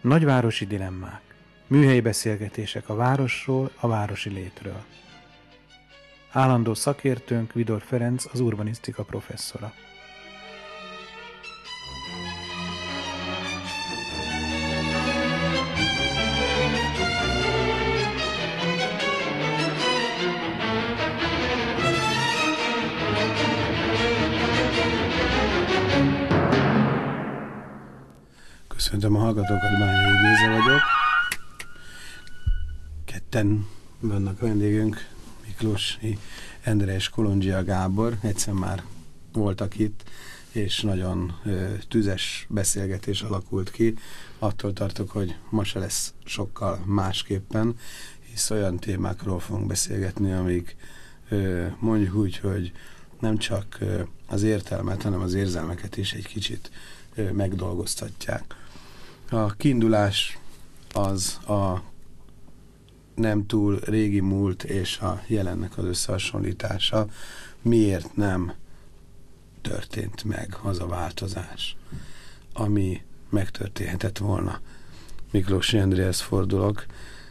Nagyvárosi dilemmák. Műhelyi beszélgetések a városról, a városi létről. Állandó szakértőnk Vidor Ferenc, az urbanisztika professzora. Köszöntöm a hallgatókat, Bányai Géza vagyok. Ketten vannak vendégünk, Miklósi Endre és Kolondzsia Gábor. Egyszer már voltak itt, és nagyon tüzes beszélgetés alakult ki. Attól tartok, hogy ma se lesz sokkal másképpen, hisz olyan témákról fogunk beszélgetni, amik mondjuk úgy, hogy nem csak az értelmet, hanem az érzelmeket is egy kicsit megdolgoztatják. A kiindulás az a nem túl régi múlt és a jelennek az összehasonlítása. Miért nem történt meg az a változás, ami megtörténhetett volna? Miklósi Endréhez fordulok.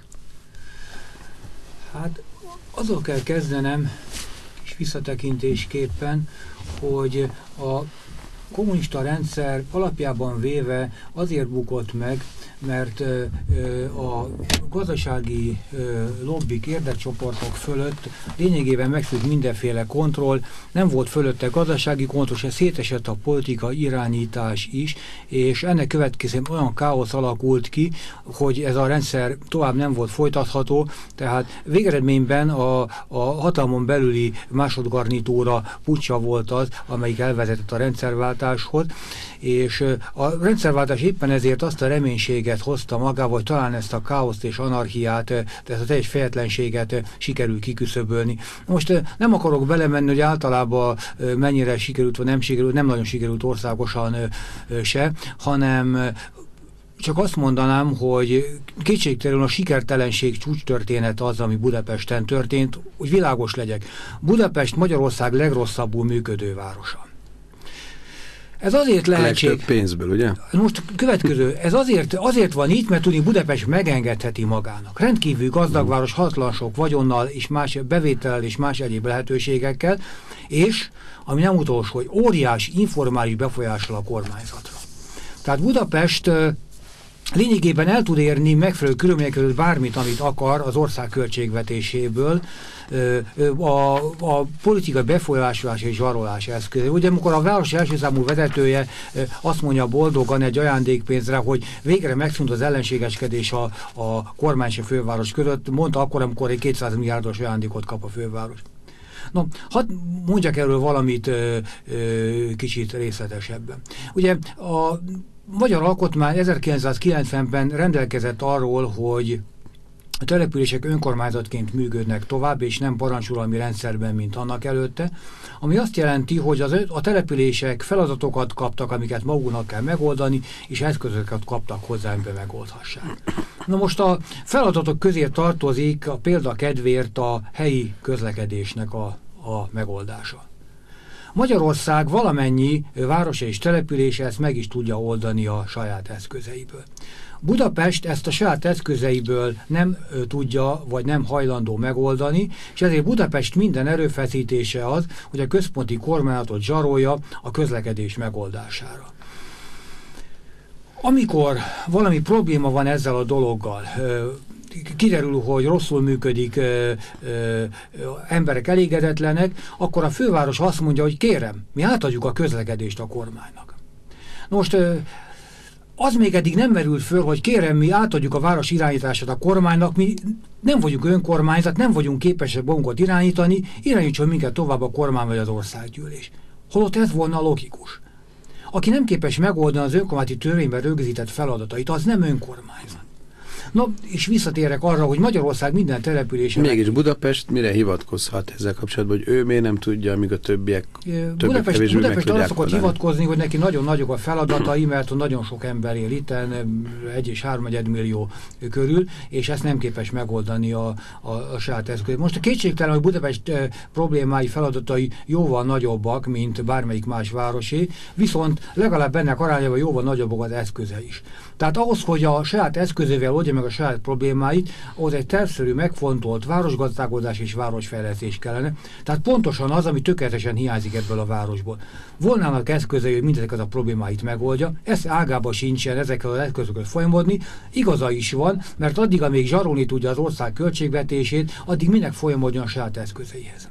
Hát azzal kell kezdenem, és visszatekintésképpen, hogy a kommunista rendszer alapjában véve azért bukott meg, mert a gazdasági lobbik, érdekcsoportok fölött lényegében megszűnt mindenféle kontroll, nem volt fölötte gazdasági kontroll, és szétesett a politika irányítás is, és ennek következően olyan káosz alakult ki, hogy ez a rendszer tovább nem volt folytatható, tehát végeredményben a hatalmon belüli másodgarnitúra puccsa volt az, amelyik elvezetett a rendszerváltáshoz, és a rendszerváltás éppen ezért azt a reménységet hozta magával, hogy talán ezt a káoszt és anarchiát, ezt a teljes fejetlenséget sikerül kiküszöbölni. Most nem akarok belemenni, hogy általában mennyire sikerült, vagy nem sikerült, nem nagyon sikerült országosan se, hanem csak azt mondanám, hogy kétségtelenül a sikertelenség csúcstörténet az, ami Budapesten történt, hogy világos legyek. Budapest Magyarország legrosszabbul működő városa. Ez azért lehetség... Legtöbb pénzből, ugye? Most következő, ez azért van így, mert tudni Budapest megengedheti magának. Rendkívül gazdag város, hatatlan sok vagyonnal, és más bevétellel és más egyéb lehetőségekkel, és, ami nem utolsó, hogy óriási informális befolyással a kormányzatra. Tehát Budapest lényegében el tud érni megfelelő körülmények között bármit, amit akar az ország költségvetéséből, a politikai befolyásolás és zsarolás eszköze. Ugye amikor a város első számú vezetője azt mondja boldogan egy ajándékpénzre, hogy végre megszűnt az ellenségeskedés a kormány és a főváros között, mondta akkor, amikor egy 200 milliárdos ajándékot kap a főváros. No, hadd mondjak erről valamit kicsit részletesebben. Ugye a Magyar Alkotmány 1990-ben rendelkezett arról, hogy a települések önkormányzatként működnek tovább, és nem parancsuralmi rendszerben, mint annak előtte, ami azt jelenti, hogy a települések feladatokat kaptak, amiket maguknak kell megoldani, és eszközöket kaptak hozzá, amiben megoldhassák. Na most a feladatok közé tartozik a példa kedvéért a helyi közlekedésnek a megoldása. Magyarország valamennyi városa és települése ezt meg is tudja oldani a saját eszközeiből. Budapest ezt a saját eszközeiből nem tudja, vagy nem hajlandó megoldani, és ezért Budapest minden erőfeszítése az, hogy a központi kormányzatot zsarolja a közlekedés megoldására. Amikor valami probléma van ezzel a dologgal, kiderül, hogy rosszul működik, emberek elégedetlenek, akkor a főváros azt mondja, hogy kérem, mi átadjuk a közlekedést a kormánynak. Most az még eddig nem merült föl, hogy kérem, mi átadjuk a város irányítását a kormánynak, mi nem vagyunk önkormányzat, nem vagyunk képesek magunkat irányítani, irányítson minket tovább a kormány vagy az országgyűlés. Holott ez volna logikus. Aki nem képes megoldani az önkormányzati törvényben rögzített feladatait, az nem önkormányzat. Na, és visszatérek arra, hogy Magyarország minden településen... Mégis Budapest mire hivatkozhat ezzel kapcsolatban, hogy ő miért nem tudja, amíg a többiek Budapest arra szokott hivatkozni, hogy neki nagyon nagyok a feladatai, mert nagyon sok ember él itten, 1 és 3 millió körül, és ezt nem képes megoldani a saját eszközét. Most a kétségtelen, hogy Budapest problémái, feladatai jóval nagyobbak, mint bármelyik más városé, viszont legalább ennek arányában jóval nagyobbak az eszköze is. Tehát ahhoz, hogy a saját eszközével oldja meg a saját problémáit, ahhoz egy tervszerű, megfontolt városgazdálkodás és városfejlesztés kellene. Tehát pontosan az, ami tökéletesen hiányzik ebből a városból. Volnának eszközei, hogy mindezeket a problémáit megoldja, ez ágában sincsen ezekkel az eszközöket folyamodni. Igaza is van, mert addig, amíg zsarolni tudja az ország költségvetését, addig minek folyamodjon a saját eszközeihez.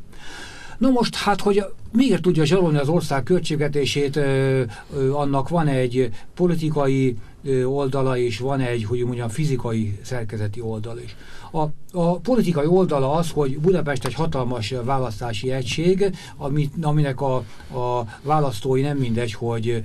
Na most, hát, hogy miért tudja zsarolni az ország költségvetését, annak van egy politikai oldala, és van egy, hogy mondjam, fizikai szerkezeti oldal is. A politikai oldala az, hogy Budapest egy hatalmas választási egység, aminek a választói nem mindegy, hogy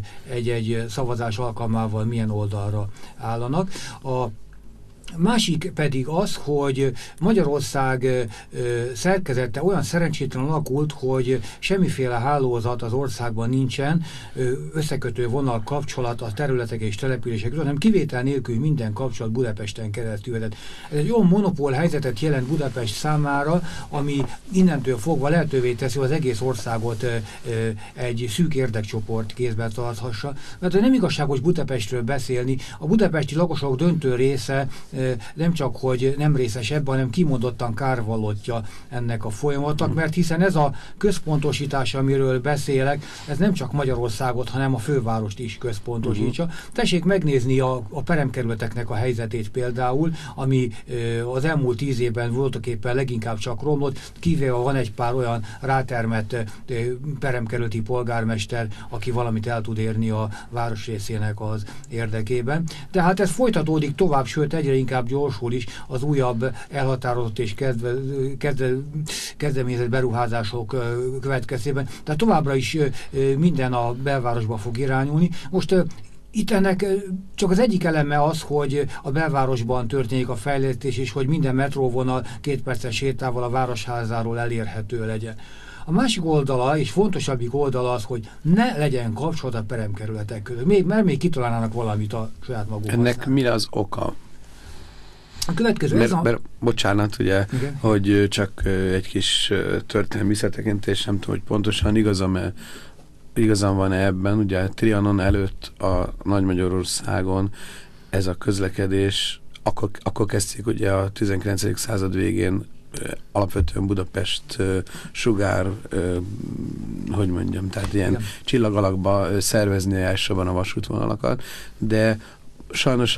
egy szavazás alkalmával milyen oldalra állanak. A másik pedig az, hogy Magyarország szerkezete olyan szerencsétlen alakult, hogy semmiféle hálózat az országban nincsen, összekötő vonal kapcsolat a területek és települések között, hanem kivétel nélkül minden kapcsolat Budapesten keresztül. Ez egy olyan monopól helyzetet jelent Budapest számára, ami innentől fogva lehetővé teszi, hogy az egész országot egy szűk érdekcsoport kézben tarthassa. Mert nem igazságos Budapestről beszélni, a budapesti lakosok döntő része nem csak, hogy nem részes ebben, hanem kimondottan kárvallottja ennek a folyamatnak, mert hiszen ez a központosítás, amiről beszélek, ez nem csak Magyarországot, hanem a fővárost is központosítja. Tessék megnézni a peremkerületeknek a helyzetét például, ami az elmúlt 10 évben voltaképpen leginkább csak romlott, kivéve van egy pár olyan rátermett peremkerületi polgármester, aki valamit el tud érni a városrészének az érdekében. Tehát ez folytatódik tovább, sőt egyre inkább gyorsul is az újabb elhatározott és kezdeményezett beruházások következtében. Tehát továbbra is minden a belvárosba fog irányulni. Most itt ennek csak az egyik eleme az, hogy a belvárosban történik a fejlesztés, és hogy minden metróvonal 2 perces sétával a városházáról elérhető legyen. A másik oldala, és fontosabbik oldala az, hogy ne legyen kapcsolat a peremkerületek között. Mert még kitalálnának valamit a saját maguk. Ennek mi az oka? A következő... bocsánat, ugye, igen, hogy csak egy kis történelmi visszatekintés, nem tudom, hogy pontosan igazam van-e ebben, ugye Trianon előtt a Nagy-Magyarországon ez a közlekedés, akkor kezdték ugye a 19. század végén alapvetően Budapest sugár, hogy mondjam, tehát ilyen csillagalakba szervezni elsősorban a vasútvonalakat, de sajnos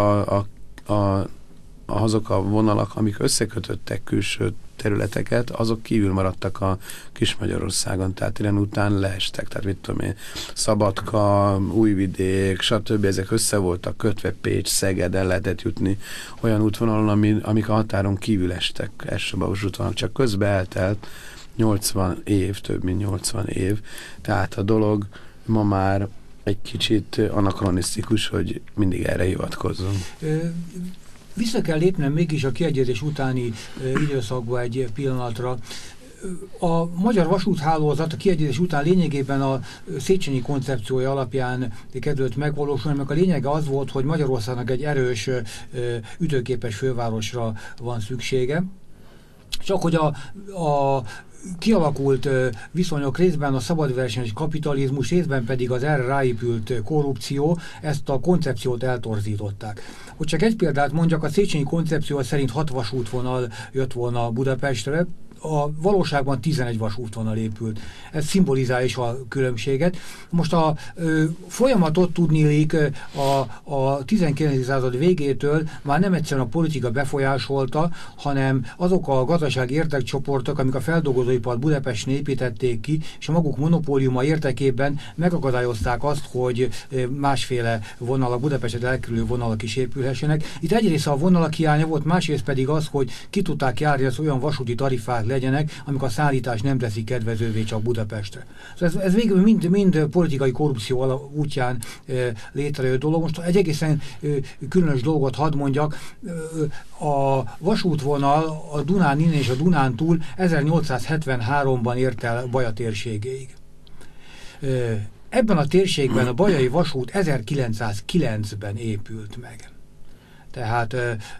azok a vonalak, amik összekötöttek külső területeket, azok kívül maradtak a Kis-Magyarországon, tehát ilyen után leestek, tehát mit tudom én, Szabadka, Újvidék, stb. Ezek össze voltak kötve, Pécs, Szeged, el lehetett jutni olyan útvonalon, amik a határon kívül estek, elsőbb a vasútvonalak, csak közben eltelt 80 év, több mint 80 év, tehát a dolog ma már egy kicsit anakronisztikus, hogy mindig erre hivatkozzunk. Vissza kell lépnem mégis a kiegyezés utáni időszakba egy pillanatra. A magyar vasúthálózat a kiegyezés után lényegében a Széchenyi koncepciója alapján kezdődött megvalósulni, mert a lényege az volt, hogy Magyarországnak egy erős, ütőképes fővárosra van szüksége. Csak hogy a kialakult viszonyok részben a szabadversenyes kapitalizmus, részben pedig az erre ráépült korrupció ezt a koncepciót eltorzították. Hogy csak egy példát mondjak, a Széchenyi koncepció szerint 6 vasútvonal jött volna Budapestre, a valóságban 11 vasútvonal épült. Ez szimbolizálja is a különbséget. Most a folyamatot tudniillik a 19. század végétől már nem egyszerűen a politika befolyásolta, hanem azok a gazdasági érdekcsoportok, amik a feldolgozóipart Budapesten építették ki, és a maguk monopóliuma érdekében megakadályozták azt, hogy másféle vonalak, Budapestet elkerülő vonalak is épülhessenek. Itt egyrészt a vonalak hiánya volt, másrészt pedig az, hogy ki tudták járni az olyan vasúti tarifák legyenek, amikor a szállítás nem teszi kedvezővé csak Budapestre. Szóval ez végül mind politikai korrupció útján létrejött dolog. Most egy egészen különös dolgot hadd mondjak, a vasútvonal a Dunán innen és a Dunán túl 1873-ban ért el Baja térségéig. Ebben a térségben a bajai vasút 1909-ben épült meg. Tehát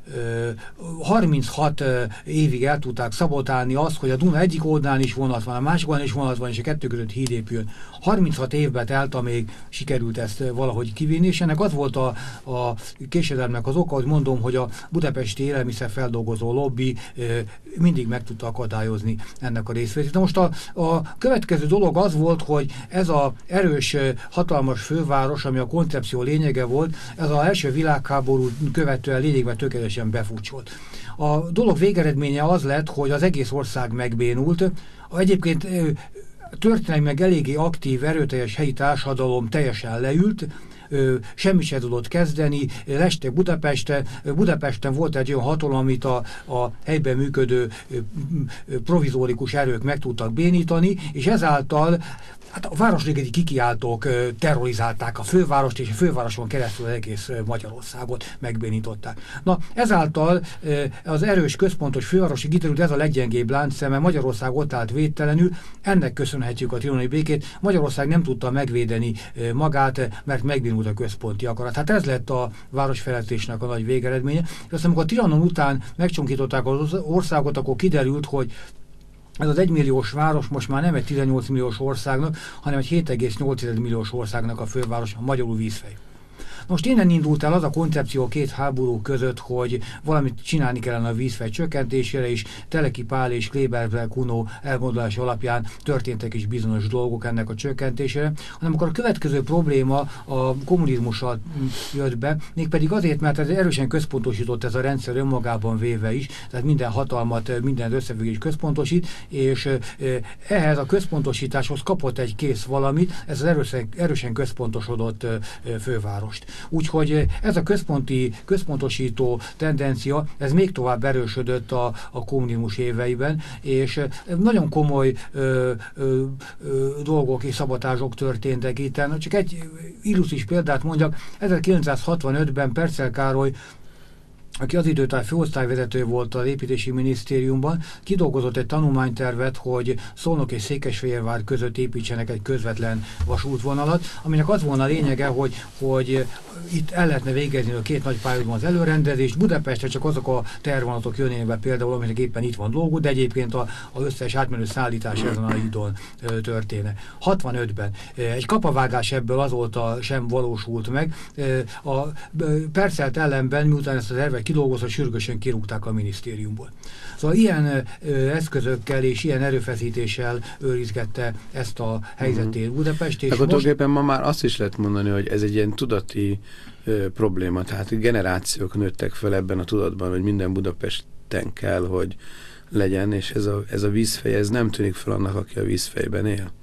36 évig el tudták szabotálni azt, hogy a Duna egyik oldalán is vonat van, a másik oldalán is vonat van, és a kettő között híd épül. 36 évben telt, amíg sikerült ezt valahogy kivinni, és ennek az volt a késedelmnek az oka, hogy mondom, hogy a budapesti élelmiszerfeldolgozó lobby mindig meg tudta akadályozni ennek a részvételét. Most a következő dolog az volt, hogy ez az erős, hatalmas főváros, ami a koncepció lényege volt, ez az első világháború követően lényegben tökéletesen befutcsolt. A dolog végeredménye az lett, hogy az egész ország megbénult. Egyébként történelmileg eléggé aktív, erőteljes helyi társadalom teljesen leült, semmi se tudott kezdeni, lestek Budapestre. Budapesten volt egy olyan hatalom, amit a helyben működő provizórikus erők meg tudtak bénítani, és ezáltal hát a városligeti kikiáltók terrorizálták a fővárost, és a fővároson keresztül az egész Magyarországot megbénították. Na, ezáltal az erős központos fővárosi kiderült, ez a leggyengébb láncszeme, Magyarország ott állt védtelenül, ennek köszönhetjük a trianoni békét. Magyarország nem tudta megvédeni magát, mert megbénult a központi akarat. Hát ez lett a városfejlesztésnek a nagy végeredménye. És aztán, amikor a Trianon után megcsonkították az országot, akkor kiderült, hogy ez az 1 milliós város most már nem egy 18 milliós országnak, hanem egy 7,8 milliós országnak a főváros, a magyarul Vízfej. Most innen indult el az a koncepció két háború között, hogy valamit csinálni kellene a vízfej csökkentésére, és Teleki Pál és Kleber Kuno elgondolás alapján történtek is bizonyos dolgok ennek a csökkentésére, hanem akkor a következő probléma a kommunizmussal jött be, mégpedig azért, mert ez erősen központosított ez a rendszer önmagában véve is, tehát minden hatalmat, minden összefüggés központosít, és ehhez a központosításhoz kapott egy kész valamit, ez az erősen központosodott fővárost. Úgyhogy ez a központosító tendencia, ez még tovább erősödött a kommunizmus éveiben, és nagyon komoly dolgok és szabotások történtek itt. Csak egy illusztris példát mondjak, 1965-ben Percel Károly, aki az időtáj főosztályvezető volt az építési minisztériumban, kidolgozott egy tanulmánytervet, hogy Szolnok és Székesfehérvár között építsenek egy közvetlen vasútvonalat, aminek az volna a lényege, hogy itt el lehetne végezni a két nagy pályázatban az előrendezést, Budapestre csak azok a tervvonatok jönnének be például, aminek éppen itt van dolgok, de egyébként az összes átmenő szállítás ezen a hídon történne. 65-ben egy kapavágás ebből azóta sem valósult meg. A Percelt ellenben, miután ezt az ervet kidolgozva, sürgősen kirúgták a minisztériumból. Szóval ilyen eszközökkel és ilyen erőfeszítéssel őrizgette ezt a helyzetét Budapest. És akkor tulajdonképpen ma már azt is lehet mondani, hogy ez egy ilyen tudati probléma, tehát generációk nőttek fel ebben a tudatban, hogy minden Budapesten kell, hogy legyen, és ez a vízfej, ez nem tűnik fel annak, aki a vízfejben él.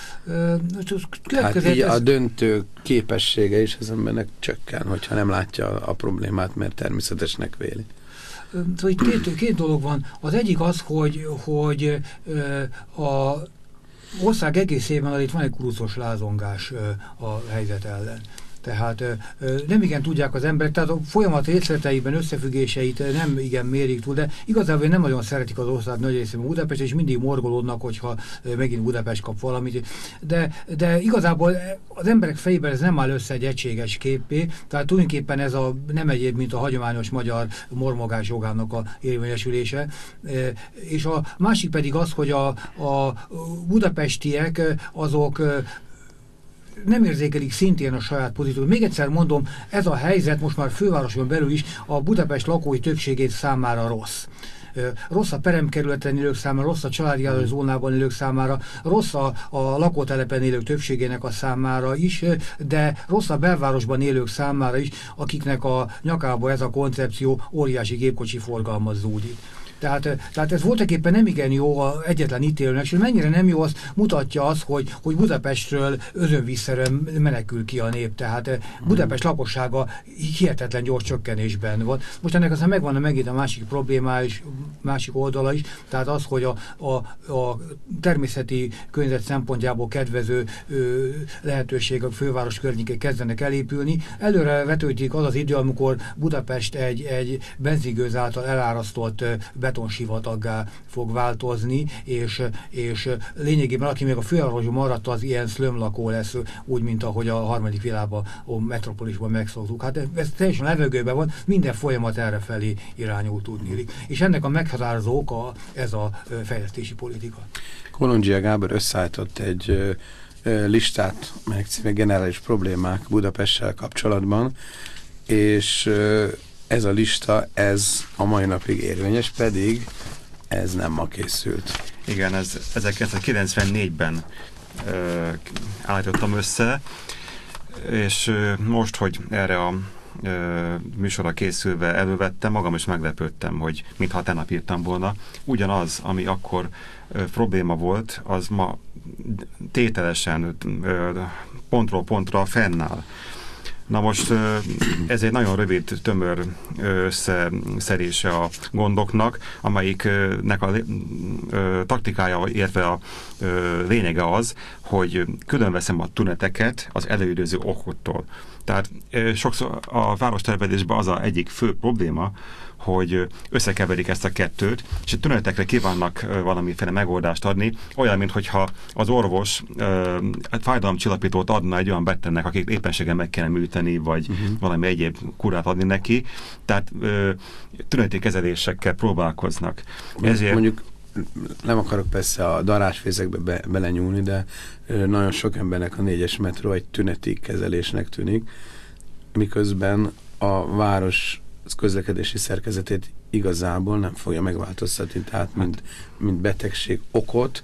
Tehát így a döntő képessége is az embernek csökken, hogyha nem látja a problémát, mert természetesnek véli. Szóval itt két dolog van. Az egyik az, hogy a ország egészében itt van egy kurucos lázongás a helyzet ellen. Tehát nem igen tudják az emberek, tehát a folyamat részleteiben, összefüggéseit nem igen mérik túl, de igazából nem nagyon szeretik az ország nagy részében Budapest, és mindig morgolódnak, hogyha megint Budapest kap valamit. De igazából az emberek fejében ez nem áll össze egy egységes képpé, tehát tulajdonképpen ez nem egyéb, mint a hagyományos magyar mormogás jogának a érvényesülése. És a másik pedig az, hogy a budapestiek azok nem érzékelik szintén a saját pozíciót. Még egyszer mondom, ez a helyzet most már fővároson belül is a Budapest lakói többségét számára rossz. Rossz a peremkerületen élők számára, rossz a családi zónában élők számára, rossz a lakótelepen élők többségének a számára is, de rossz a belvárosban élők számára is, akiknek a nyakába ez a koncepció óriási gépkocsi forgalmat zúdik. Tehát ez voltaképpen nem igen jó egyetlen ítélőnek, és mennyire nem jó, azt mutatja az, hogy Budapestről özönvízszerűen menekül ki a nép. Tehát Budapest lakossága hihetetlen gyors csökkenésben van. Most ennek aztán megvan megint a másik problémája, és másik oldala is, tehát az, hogy a természeti környezet szempontjából kedvező lehetőségek főváros környékén kezdenek elépülni. Előre vetődik az az idő, amikor Budapest egy benzingőz által elárasztott betonsivatagá fog változni, és lényegében aki még a fővárosban maradt, az ilyen szlömlakó lesz, úgy, mint ahogy a harmadik világban, a metropolisban megszoktuk. Hát ez teljesen levegőben van, minden folyamat errefelé irányul tudni. És ennek a meghatározó oka ez a fejlesztési politika. Kolondzsia Gábor összeállított egy listát, melyek címe generális problémák Budapesttel kapcsolatban, és ez a lista, ez a mai napig érvényes, pedig ez nem ma készült. Igen, ez 1994-ben állítottam össze, és most, hogy erre a műsorra készülve elővettem, magam is meglepődtem, hogy mintha tegnap írtam volna. Ugyanaz, ami akkor probléma volt, az ma tételesen pontról pontra fennáll. Na most ez egy nagyon rövid, tömör összeszerése a gondoknak, amelyiknek a taktikája, illetve a lényege az, hogy különveszem a tüneteket az előidéző okoktól. Tehát sokszor a várostervezésben az egyik fő probléma, hogy összekeverik ezt a kettőt, és a tünetekre kívánnak valamiféle megoldást adni, olyan, mintha az orvos fájdalomcsillapítót adna egy olyan betegnek, akik éppenséggel meg kellene műteni, vagy valami egyéb kurát adni neki. Tehát tüneti kezelésekkel próbálkoznak. Ezért... Mondjuk nem akarok persze a darásfészekbe belenyúlni, de nagyon sok embernek a 4-es metró egy tüneti kezelésnek tűnik, miközben a város közlekedési szerkezetét igazából nem fogja megváltoztatni, tehát mint betegség okot,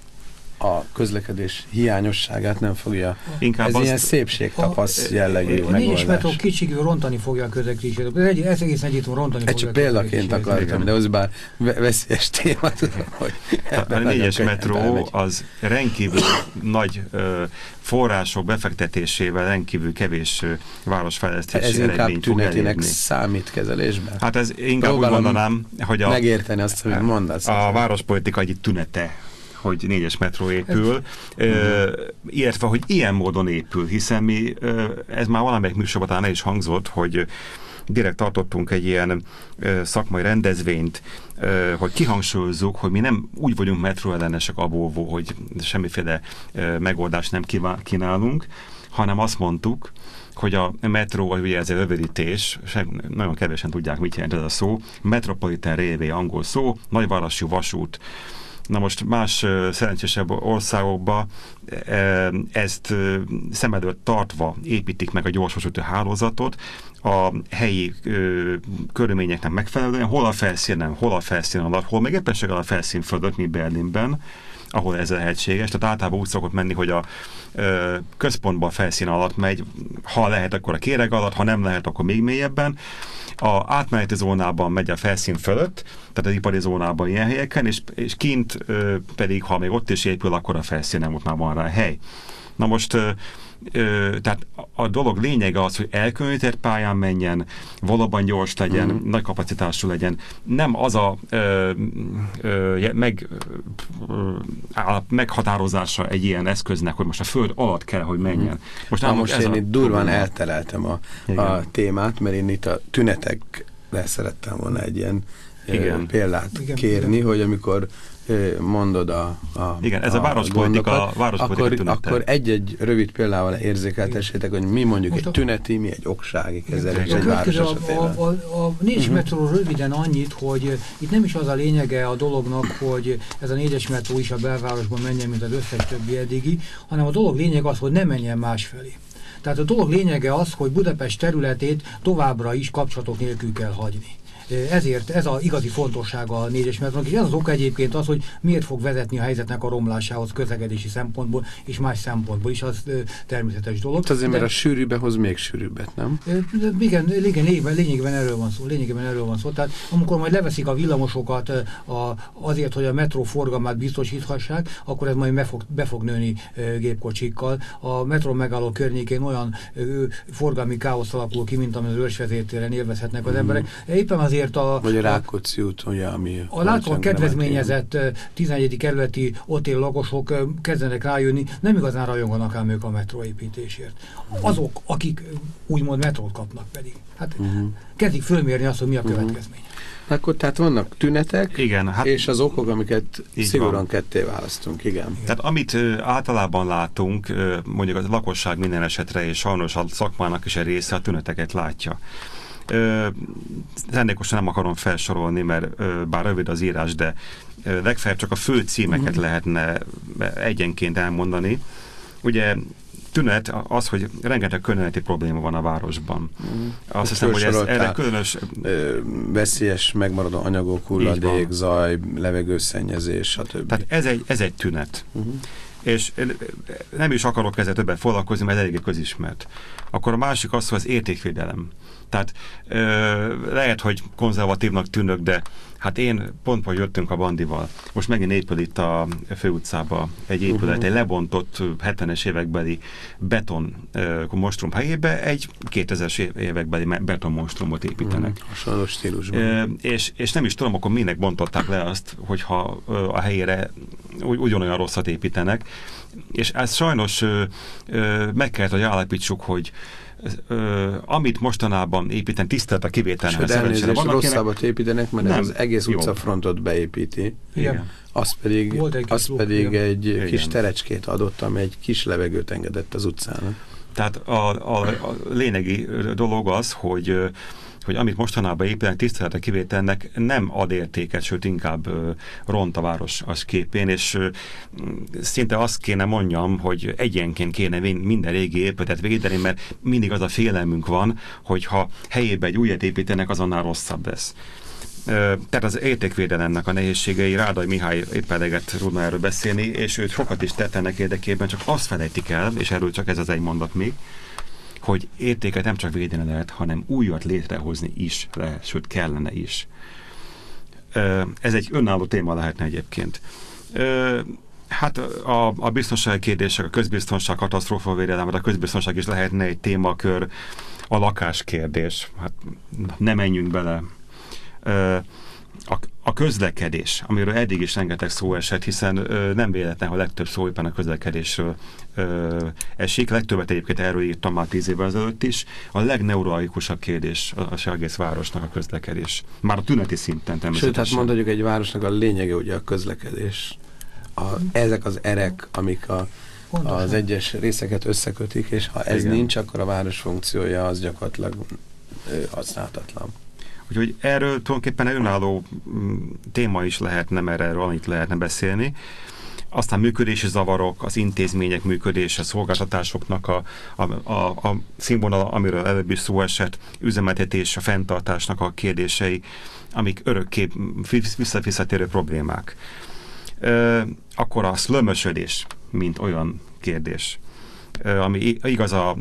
a közlekedés hiányosságát nem fogja. Inkább ez ilyen szépségtapasz jellegű megoldás. A 4-es metró kicsikül rontani fogja a közlekedését. Ez egész egyébként rontani fogja. Csak példaként akartam, de az bár veszélyes téma, tudom, hogy a 4-es metró az rendkívül nagy források befektetésével rendkívül kevés városfejlesztési eredményt fog elérni. Ez inkább tünetének számít kezelésben? Hát ez inkább úgy mondanám, hogy megérteni azt, hogy mondasz. A várospolitika egyik tünete, hogy 4-es metró épül, illetve, hogy ilyen módon épül, hiszen ez már valamelyik műsorban talán el is hangzott, hogy direkt tartottunk egy ilyen szakmai rendezvényt, hogy kihangsúlyozzuk, hogy mi nem úgy vagyunk metróellenesek abból, hogy semmiféle megoldást nem kínálunk, hanem azt mondtuk, hogy a metró, ugye ez egy rövidítés, nagyon kevesen tudják, mit jelent ez a szó, Metropolitan Railway angol szó, nagyvárosi vasút. Na most más szerencsésebb országokban ezt szem előtt tartva építik meg a gyorsvasúti hálózatot a helyi körülményeknek megfelelően, hol a felszínen alatt, hol még éppenséggel a felszín fölött, mint Berlinben, ahol ez lehetséges. Tehát általában úgy szokott menni, hogy a központban a felszín alatt megy, ha lehet, akkor a kéreg alatt, ha nem lehet, akkor még mélyebben. A átmeneti zónában megy a felszín fölött, tehát az ipari zónában ilyen helyeken, és kint pedig, ha még ott is épül, akkor a felszínen ott már van rá hely. Na most, tehát a dolog lényege az, hogy elkülönített pályán menjen, valóban gyors legyen, nagy kapacitású legyen. Nem az a meghatározása egy ilyen eszköznek, hogy most a föld alatt kell, hogy menjen. Most én itt durván eltereltem a témát, mert én itt a tünetekre szerettem volna egy ilyen példát kérni, hogy amikor mondod igen, ez a várospolitika akkor egy-egy rövid példával érzékeltessétek, hogy mi mondjuk egy tüneti, mi egy oksági kezelés egy város esetében. A 4-es metró röviden annyit, hogy itt nem is az a lényege a dolognak, hogy ez a 4-es metró is a belvárosban menjen, mint az összes többi eddigi, hanem a dolog lényeg az, hogy ne menjen másfelé. Tehát a dolog lényege az, hogy Budapest területét továbbra is kapcsolatok nélkül kell hagyni. Ezért ez az igazi fontossága a 4-es metrónak, és ez az oka egyébként az, hogy miért fog vezetni a helyzetnek a romlásához közlekedési szempontból, és más szempontból is, az természetes dolog. Azért, mert a sűrűbe hoz még sűrűbbet, nem? Igen, lényegében erről van szó. Tehát amikor majd leveszik a villamosokat azért, hogy a metró forgalmát biztosíthassák, akkor ez majd be fog nőni gépkocsikkal. A metró megálló környékén olyan forgalmi káosz alakul ki, mint ami az Őrsvezértéren élvezhetnek az emberek. Éppen azért azért vagy a Rákóczi út, ugye, ami... A látóan kedvezményezett 11. kerületi ott élő lakosok kezdenek rájönni, nem igazán rajonganak ám ők a metróépítésért. Azok, akik úgymond metrót kapnak pedig. Hát kezdik fölmérni azt, hogy mi a következmény. Akkor tehát vannak tünetek, igen, hát és az okok, amiket szigorúan ketté választunk, igen. Tehát amit általában látunk, mondjuk a lakosság minden esetre, és sajnos a szakmának is egy része a tüneteket látja. Szándékosan nem akarom felsorolni, mert bár rövid az írás, de legfeljebb csak a fő címeket lehetne egyenként elmondani. Ugye tünet az, hogy rengeteg környezeti probléma van a városban. Azt hiszem, hogy erre különös... Veszélyes megmaradó anyagok, hulladék, zaj, levegőszennyezés, stb. Tehát ez egy tünet. És nem is akarok ezzel többet foglalkozni, mert eléggé közismert. Akkor a másik az, hogy az értékvédelem. Tehát lehet, hogy konzervatívnak tűnök, de hát én pont, hogy jöttünk a Bandival. Most megint épül itt a főutcába egy épület, egy lebontott 70-es évekbeli beton monstrum helyébe egy 2000-es évekbeli beton monstrumot építenek. Hasonló stílusban. És nem is tudom, akkor minek bontották le azt, hogyha a helyére ugyanolyan rosszat építenek. És ezt sajnos meg kellett, hogy állapítsuk, hogy amit mostanában építen, tisztelt a kivételnek. Sőt, elnézést, rosszabbat építenek, mert nem, az egész utcafrontot beépíti. Igen. Az pedig egy kis terecskét adott, ami egy kis levegőt engedett az utcának. Tehát a lényegi dolog az, hogy amit mostanában építenek, tiszteletre kivételnek nem ad értéket, sőt inkább ront a város az képén, és szinte azt kéne mondjam, hogy egyenként kéne minden régi épületet védeni, mert mindig az a félelmünk van, hogyha helyébe egy újat építenek, azonnal rosszabb lesz. Tehát az értékvédelemnek a nehézségei, Rádai Mihály épp eleget tudna erről beszélni, és őt sokat is tett ennek érdekében, csak azt felejtik el, és erről csak ez az egy mondat még, hogy értéket nem csak védeni lehet, hanem újat létrehozni is lehet, sőt kellene is. Ez egy önálló téma lehetne egyébként. Hát a biztonsági kérdések, a közbiztonság, katasztrófavédelem, a közbiztonság is lehetne egy témakör, a lakáskérdés, hát nem menjünk bele. A közlekedés, amiről eddig is rengeteg szó esett, hiszen nem véletlen, hogy legtöbb szó éppen a közlekedésről esik. Legtöbbet egyébként erről írtam már 10 évvel ezelőtt is. A legneuralgikusabb kérdés az egész városnak a közlekedés. Már a tüneti szinten természetesen. Sőt, hát mondhatjuk, egy városnak a lényege ugye a közlekedés. Ezek az erek, amik az egyes részeket összekötik, és ha ez nincs, akkor a város funkciója az gyakorlatilag használhatatlan. Úgyhogy erről tulajdonképpen egy önálló téma is lehetne, mert erről annyit lehetne beszélni. Aztán működési zavarok, az intézmények működése, szolgáltatásoknak a színvonal, amiről előbb is szó esett, üzemeltetés, a fenntartásnak a kérdései, amik örökké visszatérő problémák. Akkor a szlömösödés, mint olyan kérdés, ami igaz a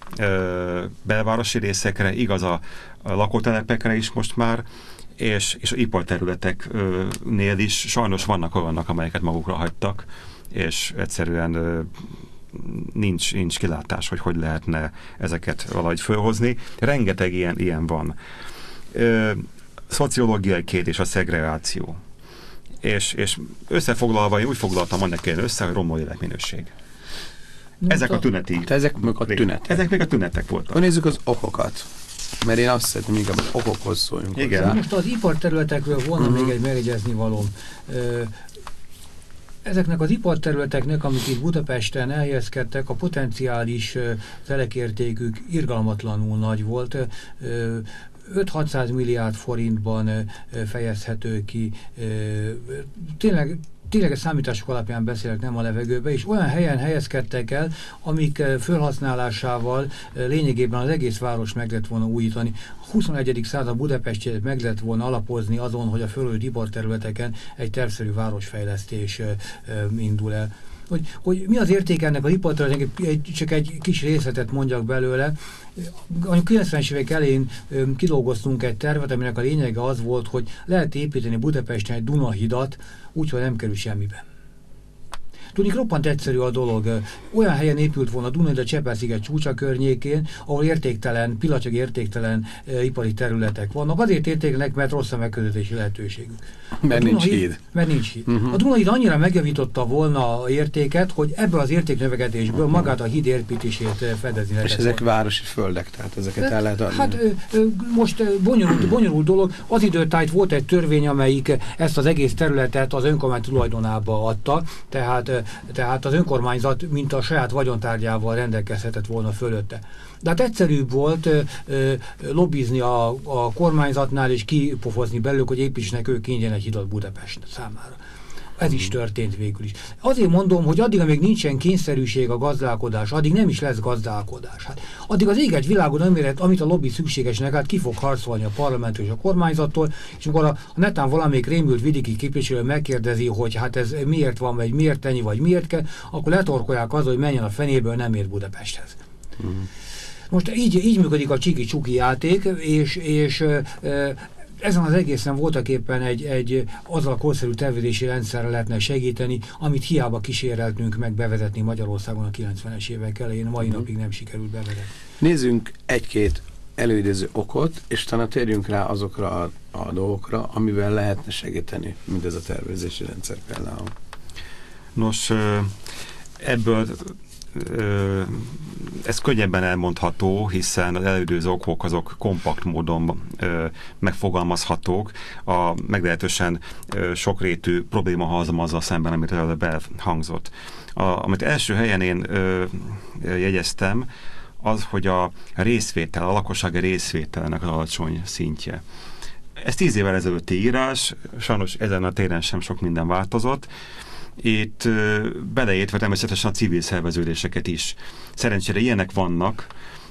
belvárosi részekre, igaz a lakótelepekre is most már, és a iparterületeknél is sajnos vannak olyanok, amelyeket magukra hagytak, és egyszerűen nincs kilátás, hogy lehetne ezeket valahogy fölhozni. Rengeteg ilyen van. Szociológiai kérdés, a szegregáció. És összefoglalva, én úgy foglaltam annak össze, hogy romló életminőség. Ezek a tüneti... Ezek még a tünetek. Ezek még a tünetek voltak. Akkor nézzük az okokat. Mert én azt szeretném, inkább az okokhoz szóljunk. Igen. Hozzá. Most az iparterületekről volna még egy megjegyezni valóm. Ezeknek az iparterületeknek, amik itt Budapesten elhelyezkedtek, a potenciális telekértékük irgalmatlanul nagy volt. 5-600 milliárd forintban fejezhető ki. Tényleges számítások alapján beszélek, nem a levegőbe, és olyan helyen helyezkedtek el, amik felhasználásával lényegében az egész város meg lett volna újítani. A 21. század Budapestjét meg lett volna alapozni azon, hogy a fölölt iparterületeken egy tervszerű városfejlesztés indul el. Hogy mi az érték ennek az iparterületnek, csak egy kis részletet mondjak belőle. A 90-es évek elején kidolgoztunk egy tervet, aminek a lényege az volt, hogy lehet építeni Budapesten egy Dunahidat, úgyhogy nem kerül semmibe. Tudjuk, roppant egyszerű a dolog. Olyan helyen épült volna Duna, de Csepel-sziget csúcsa környékén, ahol pillanatnyilag értéktelen ipari területek vannak. Azért értéklenek, mert rossz a megközelítési lehetőségük. Mert nincs híd. Mert nincs híd. A Duna-híd annyira megjavította volna a értéket, hogy ebből az értéknövekedésből magát a híd építését fedezni lehet. És ezek városi földek, tehát ezeket el lehet adni. Hát most bonyolult dolog. Az időtájt volt egy törvény, amelyik ezt az egész területet az önkormány tulajdonába adta, tehát az önkormányzat, mint a saját vagyontárgyával rendelkezhetett volna fölötte. De hát egyszerűbb volt lobbizni a kormányzatnál és kipofozni belőlük, hogy építsenek ők ingyen egy hidat Budapest számára. Ez is történt végül is. Azért mondom, hogy addig, amíg nincsen kényszerűség a gazdálkodás, addig nem is lesz gazdálkodás. Hát, addig az ég egy világon öméret, amit a lobby szükségesnek, hát ki fog harcolni a parlamenttől és a kormányzattól, és amikor a netán valamelyik rémült vidéki képviselő megkérdezi, hogy hát ez miért van, vagy miért ennyi, vagy miért kell, akkor letorkolják azzal, hogy menjen a fenéből, nem ért Budapesthez. Most így működik a csiki-csuki játék, és ezen az egészen voltak éppen azzal a korszerű tervezési rendszerrel lehetne segíteni, amit hiába kíséreltünk meg bevezetni Magyarországon a 90-es évek elején, mai napig nem sikerült bevezetni. Nézzünk egy-két előidéző okot, és talán térjünk rá azokra a dolgokra, amivel lehetne segíteni, mint ez a tervezési rendszer például. Nos, ebből ez könnyebben elmondható, hiszen az elődőző okok azok kompakt módon megfogalmazhatók, a meglehetősen sokrétű probléma halmazzal szemben, amit előbb elhangzott. Amit első helyen én jegyeztem, az, hogy a részvétel, a lakossági részvételnek az alacsony szintje. Ez 10 évvel ezelőtti írás, sajnos ezen a téren sem sok minden változott. Itt beleértve természetesen a civil szerveződéseket is. Szerencsére ilyenek vannak,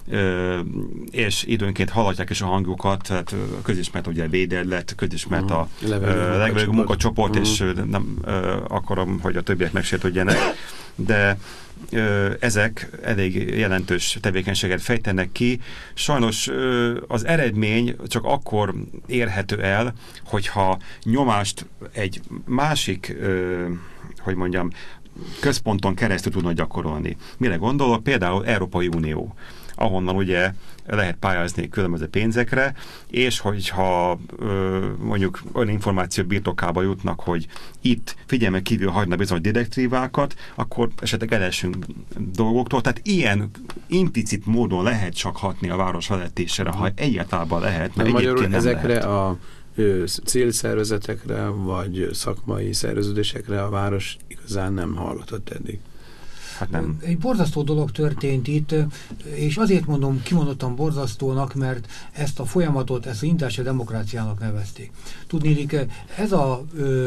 és időnként hallatják is a hangjukat, tehát közismert ugye a Véderlet, közismert a levelő munkacsoport, és nem akarom, hogy a többiek megsértődjenek, de ezek elég jelentős tevékenységet fejtenek ki. Sajnos az eredmény csak akkor érhető el, hogyha nyomást egy másik, hogy mondjam, központon keresztül tudnak gyakorolni. Mire gondolok? Például Európai Unió, ahonnan ugye lehet pályázni különböző pénzekre, és hogyha mondjuk olyan információ birtokába jutnak, hogy itt figyelmen kívül hagyna bizony direktívákat, akkor esetleg elesünk dolgoktól. Tehát ilyen implicit módon lehet csak hatni a város vezetésére, ha egyáltalán lehet, mert egyébként nem ezekre lehet. A célszervezetekre, vagy szakmai szerveződésekre a város igazán nem hallgatott eddig. Hát nem. Egy borzasztó dolog történt itt, és azért mondom, kimondottan borzasztónak, mert ezt a folyamatot, ezt az indítási demokráciának nevezték. Tudniillik, ez a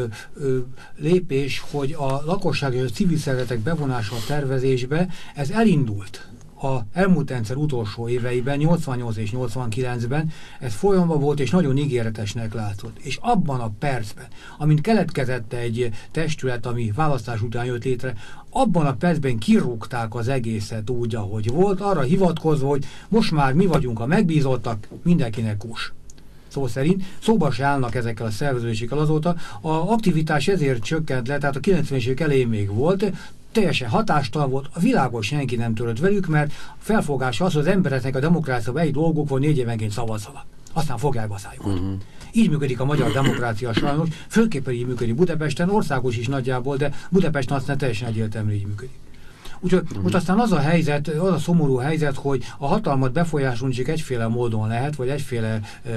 lépés, hogy a lakosság és a civil szervezetek bevonása a tervezésbe, ez elindult a elmúlt rendszer utolsó éveiben, 88 és 89-ben, ez folyamatban volt, és nagyon ígéretesnek látszott. És abban a percben, amint keletkezett egy testület, ami választás után jött létre, abban a percben kirúgták az egészet úgy, ahogy volt, arra hivatkozva, hogy most már mi vagyunk a megbízottak, mindenkinek kús. Szó szerint szóba se állnak ezekkel a szerveződésekkel azóta. A aktivitás ezért csökkent le, tehát a 90-es évek elején még volt, teljesen hatástalan volt, a világon senki nem törött velük, mert felfogása az, hogy az embereknek a demokráciában egy dolguk van, 4 évenként szavazzanak. Aztán fogják a szájukat. Így működik a magyar demokrácia sajnos, főképpen így működik Budapesten, országos is nagyjából, de Budapesten aztán teljesen egyértelműen így működik. Úgyhogy most aztán az a helyzet, az a szomorú helyzet, hogy a hatalmat befolyásolni csak egyféle módon lehet, vagy egyféle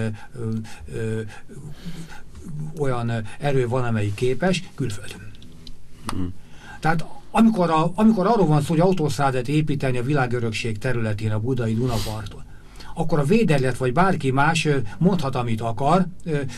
olyan erő van, amelyik képes, külföldön. Tehát amikor arról van szó, hogy autószádát építeni a világörökség területén, a budai Dunaparton, akkor a Véderlet vagy bárki más mondhat, amit akar,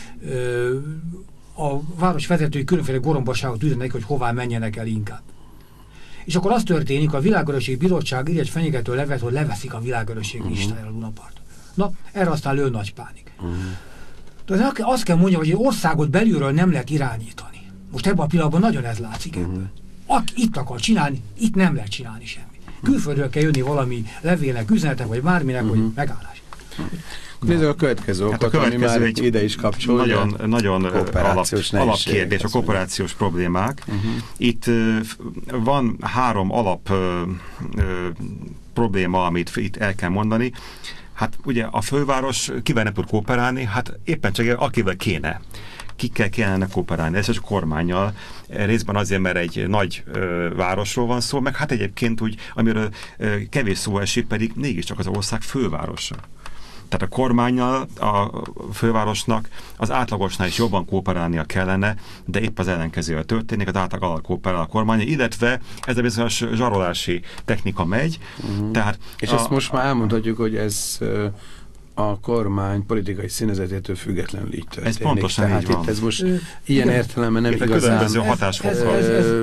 a város vezetői különféle gorombaságot üzenek, hogy hová menjenek el inkább. És akkor az történik, a Világörökség Bizottság ír egy fenyegető levet, hogy leveszik a világörökség listájára a Dunaparton. Na, erre aztán lő nagy pánik. De azt kell mondjam, hogy egy országot belülről nem lehet irányítani. Most ebben a pillanatban nagyon ez látszik ebből. Aki itt akar csinálni, itt nem lehet csinálni semmi. Külföldről kell jönni valami levélnek, üzenetek, vagy bárminek, hogy megállás. Nézzük a következő okot, ami már ide is kapcsolódik. Nagyon alapkérdés, a kooperációs problémák. Itt van 3 alap probléma, amit itt el kell mondani. Hát ugye a főváros kivel nem tud kooperálni? Hát éppen csak akivel kéne. Kikkel kellene kooperálni? Ez a kormánnyal. Részben azért, mert egy nagy városról van szó, meg hát egyébként úgy, amiről kevés szó esik, pedig mégiscsak az ország fővárosa. Tehát a kormánnyal, a fővárosnak az átlagosnál is jobban kooperálnia kellene, de épp az ellenkezővel történik, az átlag alatt kooperál a kormány, illetve ez a bizonyos zsarolási technika megy. Tehát és ezt most már elmondhatjuk, hogy ez a kormány politikai színezetétől függetlenül így történik. Ez pontosan tehát így van. itt ez most ilyen értelemben nem igazán... Különböző hatásfokkal.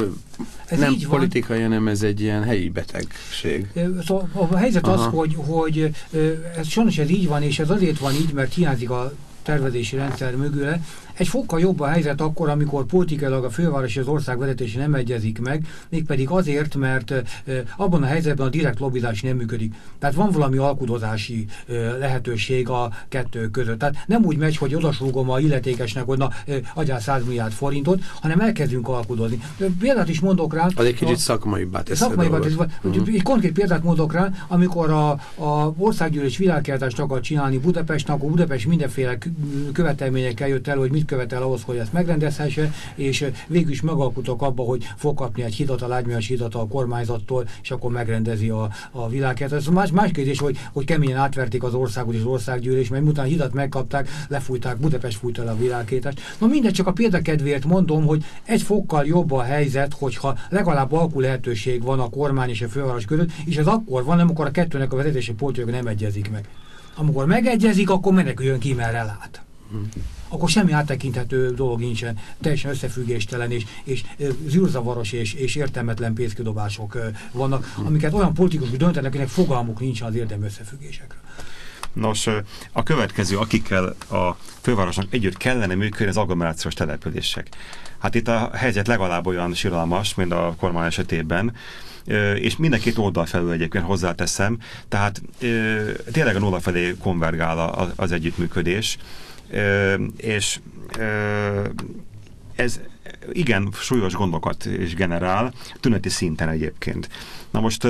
Ez nem politikai, hanem ez egy ilyen helyi betegség. Szóval a helyzet az, hogy ez sajnos ez így van, és ez azért van így, mert hiányzik a tervezési rendszer mögül. Egy fokkal jobb a helyzet akkor, amikor politikailag a főváros és az ország vezetése nem egyezik meg, mégpedig azért, mert abban a helyzetben a direkt lobbizás nem működik. Tehát van valami alkudozási lehetőség a kettő között. Tehát nem úgy megy, hogy odasúgom a illetékesnek, hogy na, adjál 100 milliárd forintot, hanem elkezdünk alkudozni. Példát is mondok rá. Az egy kicsit szakmaibbá teszi. Egy konkrét példát mondok rá, amikor a országgyűlés világkiáltást akar csinálni Budapesten, akkor Budapest mindenféle követelményekkel jött el, hogy mit követel ahhoz, hogy ezt megrendezhesse, és végül is megalkutok abba, hogy fog kapni egy hidat, a lágymányos hidat a kormányzattól, és akkor megrendezi a világkiáltást. Ez más kérdés, hogy keményen átverték az országot és az országgyűlés, mert miután a hidat megkapták, lefújták, Budapest fújta el a világkiáltást. Na mindegy, csak a példakedvéért mondom, hogy egy fokkal jobb a helyzet, hogyha legalább alkú lehetőség van a kormány és a főváros között, és ez akkor van, amikor a kettőnek a vezetési politikai nem egyezik meg. Amikor megegyezik, akkor meneküljön ki, merre lát. Akkor semmi áttekinthető dolog nincsen, teljesen összefüggéstelen és zűrzavaros és értelmetlen pénzkidobások vannak, amiket olyan politikusok döntenek, akinek fogalmuk nincsen az érdemi összefüggésekről. Nos, a következő, akikkel a fővárosnak együtt kellene működni, az agglomerációs települések. Hát itt a helyzet legalább olyan siralmas, mint a kormány esetében, és mind a két oldal felül egyébként hozzáteszem, tehát tényleg a nulla felé konvergál az együttműködés, és ez igen súlyos gondokat is generál, tüneti szinten egyébként. Na most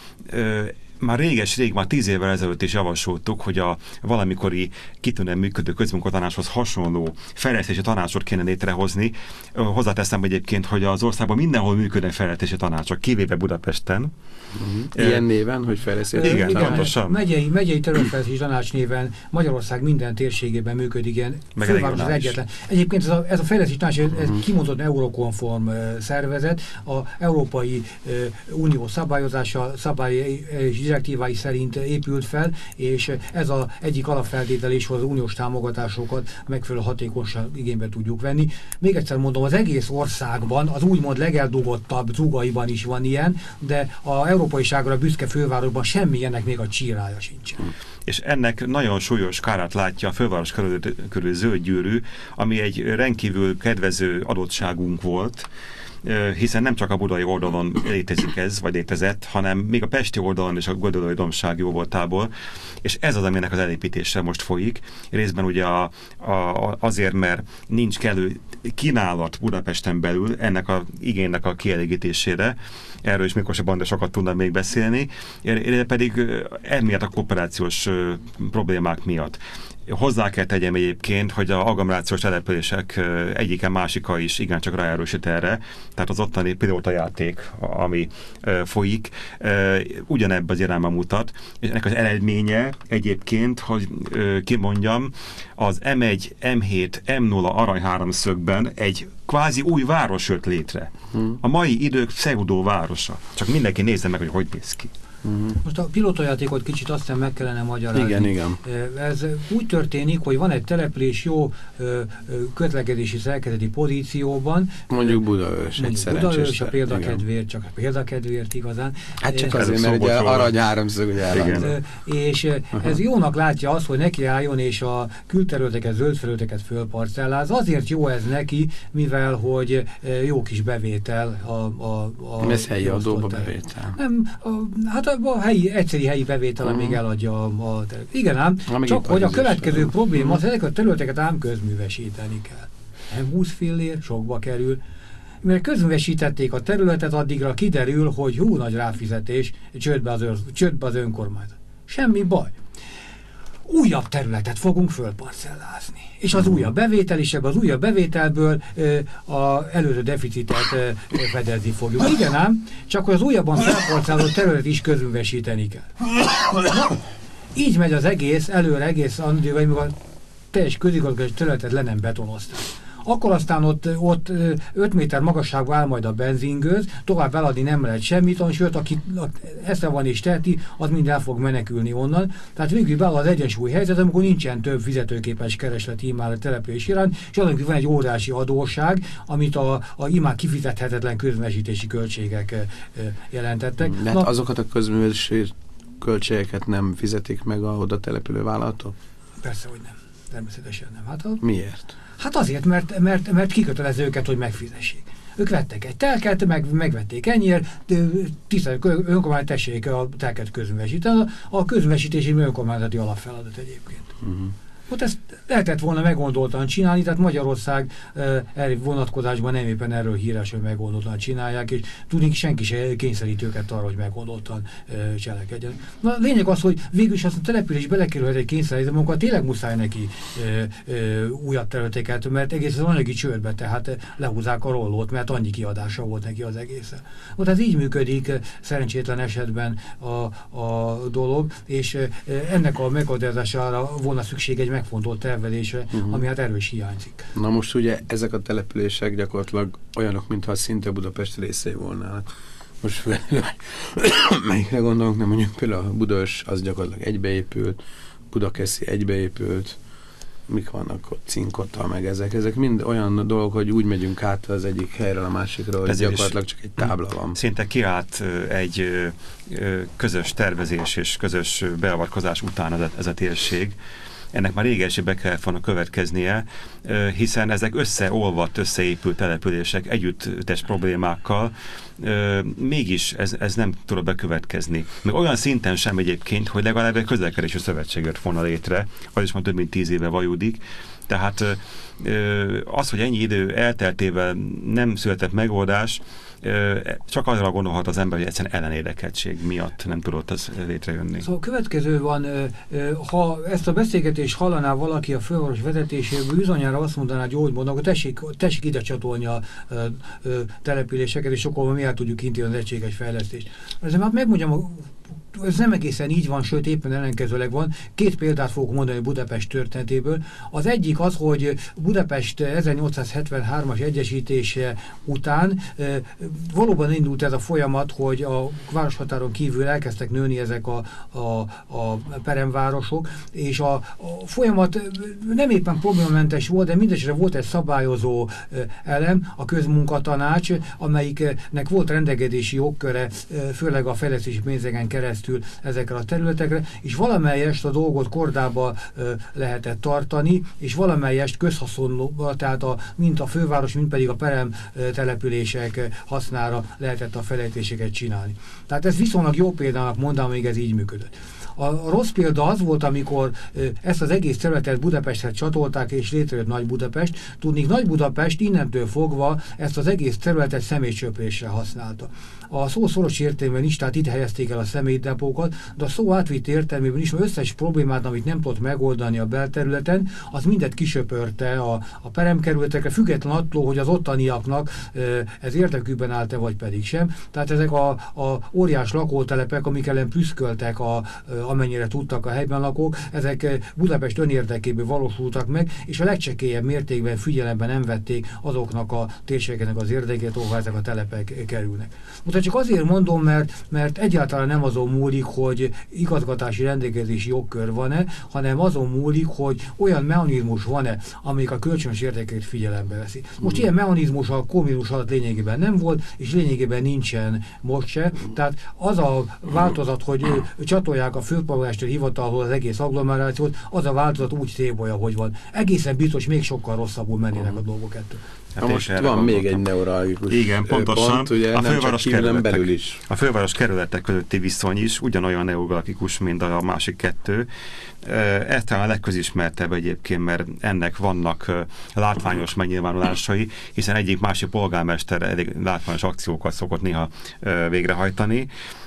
már már 10 évvel ezelőtt is javasoltuk, hogy a valamikori kitűnően működő közmunkatanácshoz hasonló fejlesztési tanácsot kéne létrehozni. Hozzáteszem egyébként, hogy az országban mindenhol működnek fejlesztési tanácsok, kivéve Budapesten. Ilyen néven, hogy fejlesztési tanács? Igen, pontosan. Megyei területfejlesztési tanács néven Magyarország minden térségében működik ilyen. Főváros az egyetlen. Egyébként ez a fejlesztési tanács, ez kimondott eurokonform szervezet, a Európai Unió szabályozása, direktívái szerint épült fel, és ez az egyik alapfeltétel is, hogy az uniós támogatásokat megfelelő hatékonyság igénybe tudjuk venni. Még egyszer mondom, az egész országban, az úgymond legeldugottabb zugaiban is van ilyen, de az európaiságra büszke fővárosban semmilyennek még a csírája sincs. És ennek nagyon súlyos kárát látja a főváros körül zöld gyűrű, ami egy rendkívül kedvező adottságunk volt, hiszen nem csak a budai oldalon létezik ez, vagy létezett, hanem még a pesti oldalon és a Gödöllői dombság jó voltából, és ez az, aminek az elépítése most folyik. Részben ugye azért, mert nincs kellő kínálat Budapesten belül ennek az igénynek a kielégítésére, erről is Miklós Banda sokat tudna még beszélni, pedig emiatt a kooperációs problémák miatt. Hozzá kell tegyem egyébként, hogy az agglomerációs települések egyike másika is igencsak ráerősít erre, tehát az ottani pilótajáték, ami folyik, ugyanebben az irányba mutat, és ennek az eredménye egyébként, hogy kimondjam, az M1, M7, M0 aranyháromszögben egy kvázi új város jött létre. A mai idők pseudo városa. Csak mindenki nézze meg, hogy néz ki. Most a pilótajátékot kicsit aztán meg kellene magyarázni. Igen. Ez úgy történik, hogy van egy település jó közlekedési szerkezeti pozícióban. Mondjuk Budaörs, egy szerencsés. Budaörs a példakedvéért, csak a példakedvéért igazán. Hát csak azért, mert ugye arany háromszög, ugye elhangzott. És ez jónak látja azt, hogy neki álljon, és a külterületeket, zöld felületeket fölparcelláz. Azért jó ez neki, mivel hogy jó kis bevétel ez helyi adóba bevétel. Nem, hát egyszeri helyi bevétel, amíg eladja a igen ám, csak hogy a következő probléma, az ezeket a területeket ám közművesíteni kell. Nem 20 fillér, sokba kerül. Mert közművesítették a területet, addigra kiderül, hogy nagy ráfizetés, csődbe az önkormányzat. Semmi baj. Újabb területet fogunk fölparcellázni. És az újabb bevétel, és ebből az újabb bevételből az előző deficitet fedezni fogjuk. Igen ám, csak hogy az újabban felparcellázott területet is közművesíteni kell. Na, így megy az egész, előre egész, amíg a teljes közigazgatási területet le nem betonozták. Akkor aztán ott 5 méter magasságban áll majd a benzingőz, tovább eladni nem lehet semmit, sőt, aki esze van és teheti, az mind el fog menekülni onnan. Tehát végül beáll az egyensúly helyzet, amikor nincsen több fizetőképes kereslet immár a település iránt, és azon van egy óriási adósság, amit a immár kifizethetetlen közművesítési költségek jelentettek. De hát azokat a közművelési költségeket nem fizetik meg a oda települő vállalatok? Persze, hogy nem. Természetesen nem. Hát miért? Hát azért, mert kikötelező őket, hogy megfizessék. Ők vettek egy telket, megvették ennyiért, tisztelt önkormányzat, tessék a telket közművesíteni. A közművesítési önkormányzati alapfeladat egyébként. Ott ezt lehetett volna meggondoltan csinálni, tehát Magyarország erre vonatkozásban nem éppen erről híres, hogy meggondoltan csinálják, és tudni senki se kényszerít őket arra, hogy meggondoltan cselekedjen. Na, lényeg az, hogy végül is azt a település belekerülhet egy kényszerítésbe, amikor tényleg muszáj neki újabb területeket, mert egész az anyagi csődbe, tehát lehúzzák a rollót, mert annyi kiadása volt neki az egészen. Ott ez így működik szerencsétlen esetben a dolog, és ennek a megoldására volna szükség egy megfontolt tervelésre, ami hát erős hiányzik. Na most ugye ezek a települések gyakorlatilag olyanok, mintha szinte Budapest részei volnának. Most melyikre gondolunk, nem mondjuk például a Budaörs az gyakorlatilag egybeépült, Budakeszi egybeépült, mik vannak ott, Cinkota, meg ezek mind olyan dolgok, hogy úgy megyünk át az egyik helyről a másikra, hogy gyakorlatilag csak egy tábla van. Szinte kiállt egy közös tervezés és közös beavatkozás után ez a térség. Ennek már régességbe kellett volna következnie, hiszen ezek összeolvadt, összeépült települések együttes problémákkal, mégis ez nem tudott bekövetkezni. Még olyan szinten sem egyébként, hogy legalább egy közlekedési szövetség jött volna létre, az is már több mint 10 éve vajudik. Tehát az, hogy ennyi idő elteltével nem született megoldás, csak arra gondolhat az ember, hogy egyszerűen ellenérdekeltség miatt nem tudott az létrejönni. Szóval a következő van, ha ezt a beszélgetést hallaná valaki a főváros vezetéséből, bizonyára azt mondaná, hogy úgy mondnak, hogy tessék ide csatolni a településeket, és akkor mi el tudjuk intézni az egységes fejlesztést. Ezzel már megmondjam, ez nem egészen így van, sőt éppen ellenkezőleg van. 2 példát fogok mondani Budapest történetéből. Az egyik az, hogy Budapest 1873-as egyesítése után valóban indult ez a folyamat, hogy a városhatáron kívül elkezdtek nőni ezek a peremvárosok, és a folyamat nem éppen problémamentes volt, de mindesetre volt egy szabályozó elem, a közmunkatanács, amelyiknek volt rendelkezési jogköre, főleg a fejlesztési pénzeken keresztül ezekre a területekre, és valamelyest a dolgot kordába lehetett tartani, és valamelyest közhaszonlóba, tehát mint a főváros, mint pedig a perem települések hasznára lehetett a fejlesztéseket csinálni. Tehát ez viszonylag jó példának mondanám, még ez így működött. A rossz példa az volt, amikor ezt az egész területet Budapesthez csatolták, és létrejött Nagy Budapest. Tudnék, Nagy Budapest innentől fogva ezt az egész területet személycsöprésre használta. A szó szoros értelmében is, tehát itt helyezték el a személydepókat, de a szó átvitt értelmében is, mert összes problémát, amit nem tudott megoldani a belterületen, az mindet kisöpörte a peremkerületekre, független attól, hogy az ottaniaknak ez érdekükben állt-e, vagy pedig sem. Tehát ezek a óriás lakótelepek, amik ellen prüszköltek amennyire tudtak a helyben lakók, ezek Budapest önérdekéből valósultak meg, és a legcsekélyebb mértékben figyelembe nem vették azoknak a térségeknek az érdekét, ahol ezek a telepek kerülnek. Utána csak azért mondom, mert egyáltalán nem azon múlik, hogy igazgatási rendelkezési jogkör van-e, hanem azon múlik, hogy olyan mechanizmus van-e, amelyik a kölcsönös érdekeket figyelembe veszi. Most ilyen mechanizmus a kommunizmus alatt lényegében nem volt, és lényegében nincsen most se. Tehát az a változat, hogy csatolják a főpolgármester hivatalhoz az egész agglomerációt, az a változat úgy szébolja, hogy van. Egészen biztos még sokkal rosszabbul mennének a dolgok ettől. Hát most van még egy neuralgikus pont, ugye nem csak kívülen belül is. A főváros kerületek közötti viszony is ugyanolyan neuralgikus, mint a másik kettő. Ez talán a legközismertebb egyébként, mert ennek vannak látványos megnyilvánulásai, hiszen egyik másik polgármester elég látványos akciókat szokott néha végrehajtani.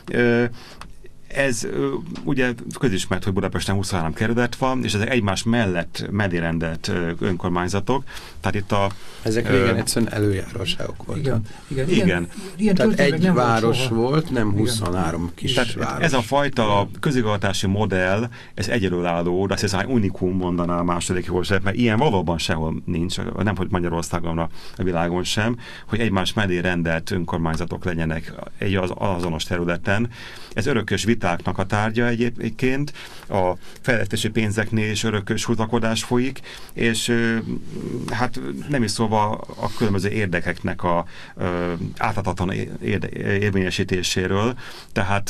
Ez ugye közismert, hogy Budapesten 23 kerület van, és ezek egymás mellé rendelt önkormányzatok. Tehát itt ezek régen egyszerűen előjáróságok voltak. Igen. Tehát egy város volt, nem 23 kis város. Ez a fajta közigazgatási modell, ez egyedülálló, de azt hiszem, unikum mondaná a második józsef, mert ilyen valóban sehol nincs, nem hogy Magyarországon, a világon sem, hogy egymás mellé rendelt önkormányzatok legyenek egy azonos területen. Ez örökös vitáknak a tárgya egyébként, a fejlesztési pénzeknél is örökös húzakodás folyik, és hát nem is szóval a különböző érdekeknek a átadhatatlan érvényesítéséről, tehát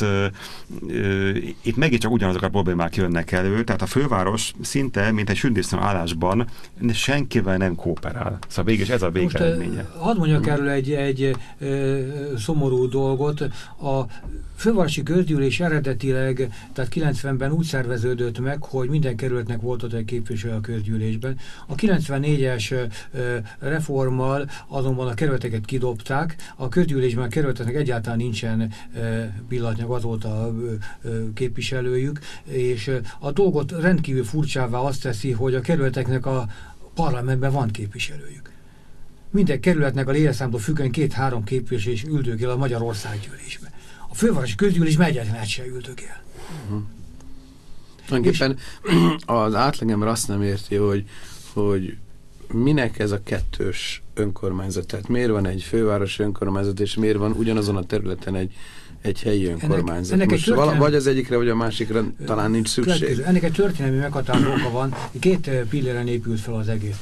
itt megint csak ugyanazok a problémák jönnek elő, tehát a főváros szinte, mint egy sündisznó állásban senkivel nem kooperál. Szóval végig ez a végeredménye. Hadd mondjak erről egy szomorú dolgot. A fővárosi közgyűlés eredetileg, tehát 90-ben úgy szerveződött meg, hogy minden kerületnek volt ott egy képviselő a közgyűlésben. A 94-es reformmal azonban a kerületeket kidobták, a közgyűlésben a kerületeknek egyáltalán nincsen pillanatnyilag azóta képviselőjük, és a dolgot rendkívül furcsává azt teszi, hogy a kerületeknek a parlamentben van képviselőjük. Minden kerületnek a léleszámtól függően 2-3 képviselő is üldögél a Magyarországgyűlésbe. A fővárosi közgyűlésben egyetlen egy se üldögél. Tulajdonképpen az átlagember azt nem érti, hogy minek ez a kettős önkormányzat. Tehát miért van egy fővárosi önkormányzat, és miért van ugyanazon a területen egy helyi önkormányzat. Most vagy az egyikre, vagy a másikra talán nincs szükség. Ennek egy történelmi meghatározó oka van, 2 pilléren épült fel az egész.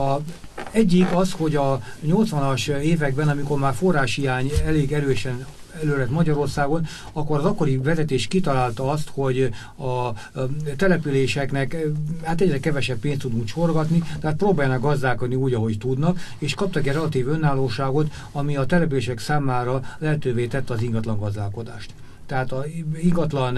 Egyik az, hogy a 80-as években, amikor már forráshiány elég erősen előre Magyarországon, akkor az akkori vezetés kitalálta azt, hogy a településeknek hát egyre kevesebb pénzt tudunk csorgatni, tehát próbálnak gazdálkodni úgy, ahogy tudnak, és kaptak egy relatív önállóságot, ami a települések számára lehetővé tette az ingatlan gazdálkodást. Tehát a ingatlan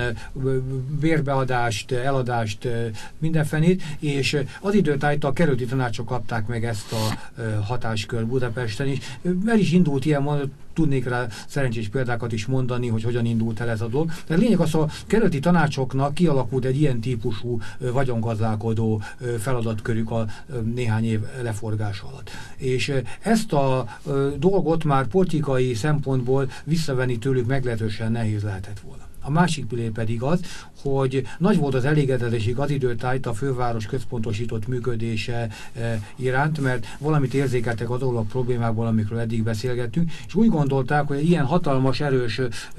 bérbeadást, eladást, mindenfenét, és az időtájt a kerületi tanácsok kapták meg ezt a hatáskör Budapesten is. El is indult ilyen, tudnék rá szerencsés példákat is mondani, hogy hogyan indult el ez a dolog. De lényeg az, a kerületi tanácsoknak kialakult egy ilyen típusú vagyongazdálkodó feladatkörük a néhány év leforgása alatt. És ezt a dolgot már politikai szempontból visszavenni tőlük meglehetősen nehéz lehetett volna. A másik pillér pedig az, hogy nagy volt az elégedetlenség az időtájt a főváros központosított működése iránt, mert valamit érzékeltek azokból a problémákból, amikről eddig beszélgettünk, és úgy gondolták, hogy ilyen hatalmas, erős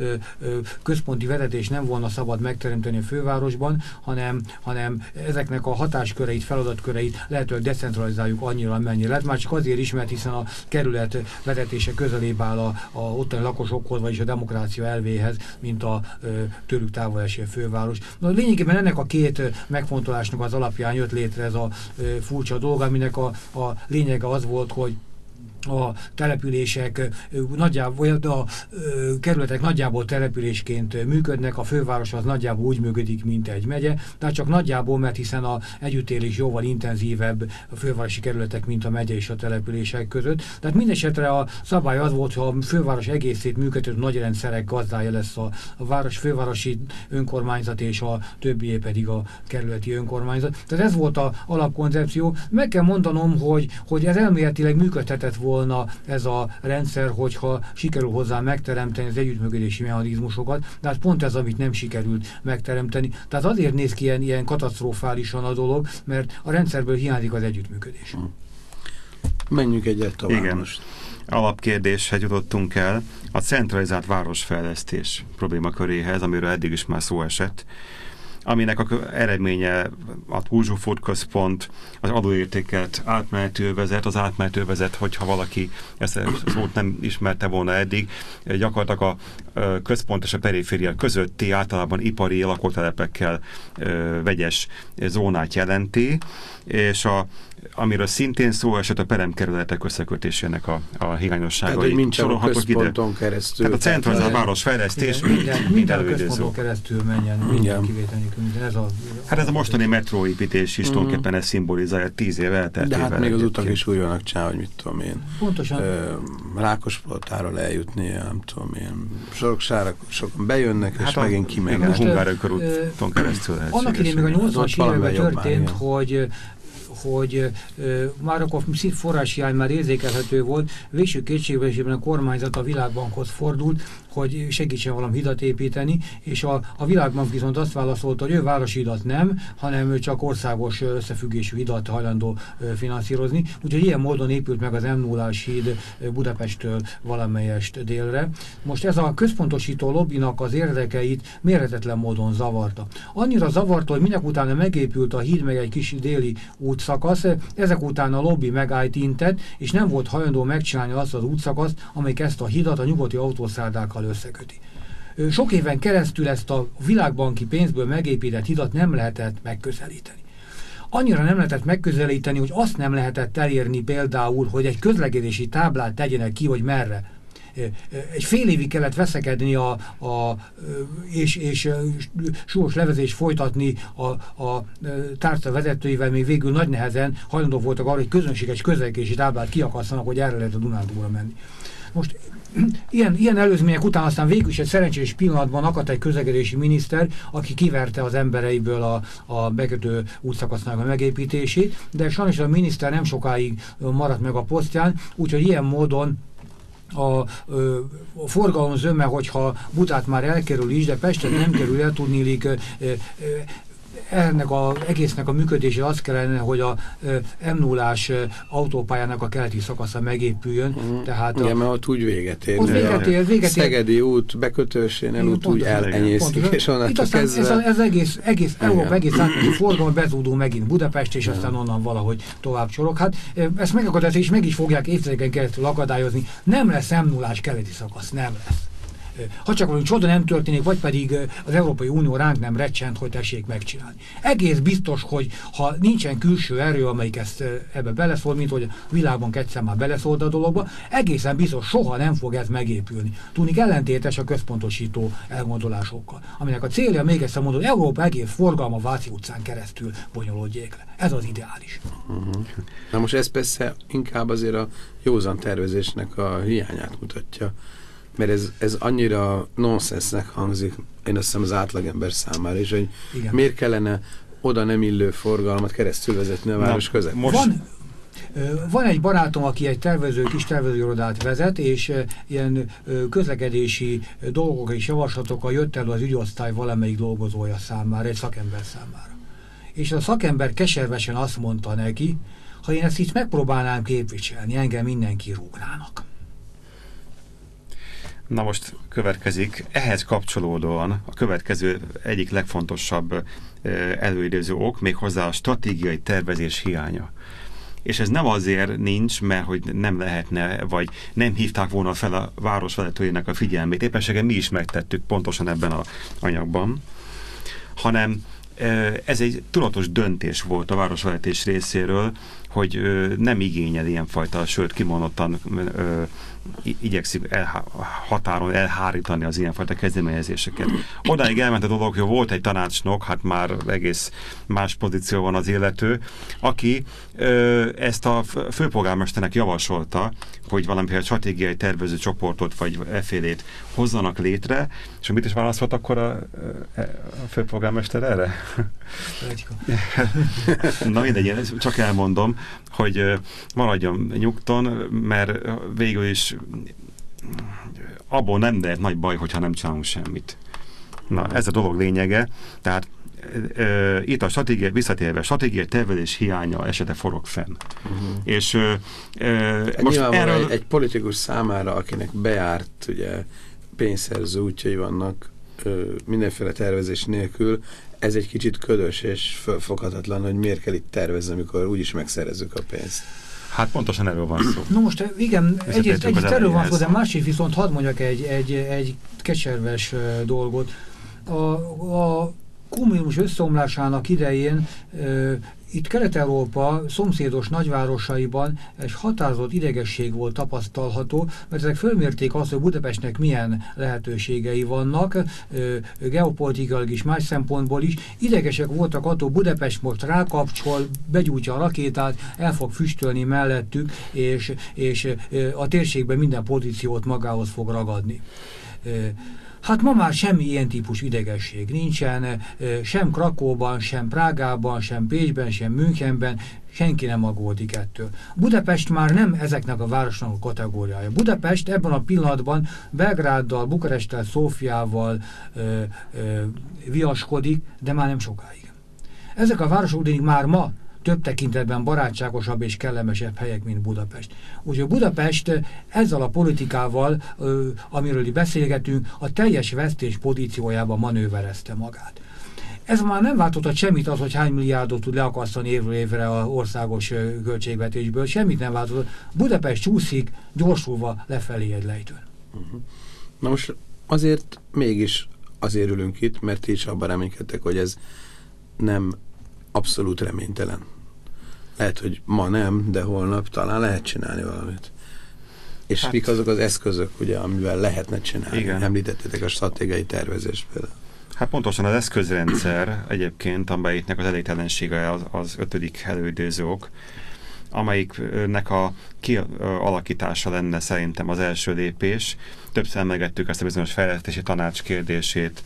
központi vezetés nem volna szabad megteremteni a fővárosban, hanem ezeknek a hatásköreit, feladatköreit lehetőleg decentralizáljuk annyira, amennyire lehet. Már csak azért is, mert hiszen a kerület vezetése közelébb áll a ottani lakosokhoz, vagyis a demokrácia elvéhez, mint a tőlük távol eső főváros. Na, lényegében ennek a 2 megfontolásnak az alapján jött létre ez a furcsa dolog, aminek a lényege az volt, hogy a települések nagyjából, a kerületek nagyjából településként működnek, a főváros az nagyjából úgy működik, mint egy megye, tehát csak nagyjából, mert hiszen az együttélés jóval intenzívebb a fővárosi kerületek, mint a megye és a települések között. Tehát mindesetre a szabály az volt, hogy a főváros egészét működő nagy rendszerek gazdája lesz a város, fővárosi önkormányzat, és a többié pedig a kerületi önkormányzat. Tehát ez volt az alapkoncepció. Meg kell mondanom, hogy ez elméletileg működhetett volna ez a rendszer, hogyha sikerül hozzá megteremteni az együttműködési mechanizmusokat, de hát pont ez, amit nem sikerült megteremteni. Tehát azért néz ki ilyen katasztrofálisan a dolog, mert a rendszerből hiányzik az együttműködés. Menjünk egyet tovább. Igen. Most. Alapkérdéshez jutottunk el a centralizált városfejlesztés problémaköréhez, amiről eddig is már szó esett. aminek a eredménye a Puzsófurt központ, az adóértékelt átmenetővezet, az átmenetővezet, hogyha valaki ezt a szót nem ismerte volna eddig, gyakorlatilag a központ és a periféria közötti általában ipari lakótelepekkel vegyes zónát jelenti, és amiről szintén szó esett, a peremkerületek összekötésének a hiányosságai. Tehát, hogy mind a központon keresztül. Tehát a centralizált városfejlesztés minden a központon keresztül menjen, minden kivétel nélkül. Hát ez a mostani metróépítés is tulajdonképpen ez szimbolizálja 10 év elteltével. De hát még az utak is úgy vannak csinálva, hogy mit tudom én. Pontosan. Rákospalotáról eljutni, nem tudom én. Soroksára sokan bejönnek, hát és megint kimennek. A Hungária körúton keresztül. Annak idején még a 80-as években történt, hogy már akkor forráshiány már érzékelhető volt, végső kétségbeesésben a kormányzat a Világbankhoz fordult, hogy segítsen valami hidat építeni, és a Világbank viszont azt válaszolta, hogy ő városi hidat nem, hanem csak országos összefüggésű hidat hajlandó finanszírozni. Úgyhogy ilyen módon épült meg az M0-ás híd Budapesttől valamelyest délre. Most ez a központosító lobbinak az érdekeit mérhetetlen módon zavarta. Annyira zavarta, hogy minek utána megépült a híd meg egy kis déli útszakasz, ezek után a lobby megállt intett, és nem volt hajlandó megcsinálni azt az útszakaszt, amelyik ezt a hidat a nyugati autószárdákkal összeköti. Sok éven keresztül ezt a világbanki pénzből megépített hidat nem lehetett megközelíteni. Annyira nem lehetett megközelíteni, hogy azt nem lehetett elérni például, hogy egy közlekedési táblát tegyenek ki, hogy merre. Egy fél évig kellett veszekedni és súlyos levezést folytatni a tárca vezetőivel, még végül nagy nehezen hajlandók voltak arra, hogy közönséges közlekedési táblát kiakasszanak, hogy erre lehet a Dunántúlra menni. Most ilyen előzmények után aztán végül is egy szerencsés pillanatban akadt egy közlekedési miniszter, aki kiverte az embereiből a bekötő útszakasznak a megépítését, de sajnos a miniszter nem sokáig maradt meg a posztján, úgyhogy ilyen módon a forgalom zöme, hogyha Budát már elkerül is, de Pestet nem kerül el, tudniillik ennek az egésznek a működése az kellene, hogy a M0-ás autópályának a keleti szakasza megépüljön. Tehát igen, mert ott úgy véget ér. Ott véget ér. Szegedi út bekötősénél ott úgy elenyészik, és onnantól kezdve... Ez egész Európa egész átmenő forgalom bezúdul megint Budapest, és aztán onnan valahogy tovább csorog. Hát ezt megakadályozni, és meg is fogják évtizedeken keresztül akadályozni. Nem lesz M0-ás keleti szakasz, nem lesz. Ha csak valami csoda nem történik, vagy pedig az Európai Unió ránk nem recsent, hogy tessék megcsinálni. Egész biztos, hogy ha nincsen külső erő, amelyik ezt ebbe beleszól, mint hogy a Világbank egyszer már beleszólt a dologba, egészen biztos soha nem fog ez megépülni. Tudnik, ellentétes a központosító elgondolásokkal, aminek a célja még egyszer mondom, hogy Európa egész forgalma Váci utcán keresztül bonyolódjék le. Ez az ideális. Na most ez persze inkább azért a józan tervezésnek a hiányát mutatja. Mert ez annyira nonsensnek hangzik, én azt hiszem az átlagember számára is, hogy igen. Miért kellene oda nem illő forgalmat keresztül vezetni a város közepén. Van egy barátom, aki egy kis tervezőirodát vezet, és ilyen közlekedési dolgok és javaslatokkal jött elő az ügyosztály valamelyik dolgozója számára, egy szakember számára. És a szakember keservesen azt mondta neki, ha én ezt itt megpróbálnám képviselni, engem mindenki rúgnának. Na most következik, ehhez kapcsolódóan a következő egyik legfontosabb előidéző ok, méghozzá a stratégiai tervezés hiánya. És ez nem azért nincs, mert hogy nem lehetne, vagy nem hívták volna fel a városvezetőjének a figyelmét. Éppenséggel mi is megtettük pontosan ebben az anyagban, hanem ez egy tudatos döntés volt a városvezetés részéről, hogy nem igényel ilyenfajta, sőt kimondottan igyekszik határon elhárítani az ilyenfajta kezdeményezéseket. Odáig elment a dolog, hogy volt egy tanácsnok, hát már egész más pozícióban az illető, aki ezt a főpolgármesternek javasolta, hogy valamiféle stratégiai tervező csoportot vagy effélét hozzanak létre, és mit is válaszolt akkor a főpolgármester erre? Na mindegy, csak elmondom, hogy maradjon nyugton, mert végül is abból nem lehet nagy baj, hogyha nem csinálunk semmit. Na, ez a dolog lényege, tehát itt a stratégia, visszatérve, stratégiai tervezés hiánya esete forog fenn. És most erről... egy politikus számára, akinek bejárt ugye, pénzszerző útjai vannak mindenféle tervezés nélkül, ez egy kicsit ködös és fölfoghatatlan, hogy miért kell itt tervezni, amikor úgyis megszerezzük a pénzt. Hát pontosan erről van szó. Na most igen, egyrészt erről van szó, de másrészt viszont hadd mondjak egy keserves dolgot. A kommunizmus összeomlásának idején itt Kelet-Európa szomszédos nagyvárosaiban egy határozott idegesség volt tapasztalható, mert ezek fölmérték azt, hogy Budapestnek milyen lehetőségei vannak, geopolitikailag is, más szempontból is. Idegesek voltak attól, Budapest most rákapcsol, begyújtja a rakétát, el fog füstölni mellettük, és a térségben minden pozíciót magához fog ragadni. Hát ma már semmi ilyen típus idegesség nincsen, sem Krakóban, sem Prágában, sem Pécsben, sem Münchenben, senki nem aggódik ettől. Budapest már nem ezeknek a városnak a kategóriája. Budapest ebben a pillanatban Belgráddal, Bukaresttel, Szófiával viaskodik, de már nem sokáig. Ezek a városok ugyanis már ma több tekintetben barátságosabb és kellemesebb helyek, mint Budapest. Úgyhogy Budapest ezzel a politikával, amiről beszélgetünk, a teljes vesztés pozíciójában manőverezte magát. Ez már nem változtat semmit az, hogy hány milliárdot tud leakasztani évről évre az országos költségvetésből, semmit nem változott. Budapest csúszik, gyorsulva lefelé egy lejtőn. Na most azért mégis azért ülünk itt, mert ti is abban reménykedtek, hogy ez nem abszolút reménytelen. Lehet, hogy ma nem, de holnap talán lehet csinálni valamit. És hát, mik azok az eszközök, ugye, amivel lehetne csinálni? Igen. Említettétek a stratégiai tervezést például. Hát pontosan az eszközrendszer egyébként, amelyiknek az elégtelensége az 5. előidéző ok, amelyiknek a kialakítása lenne szerintem az első lépés. Többször emlegettük ezt a bizonyos fejlesztési tanács kérdését,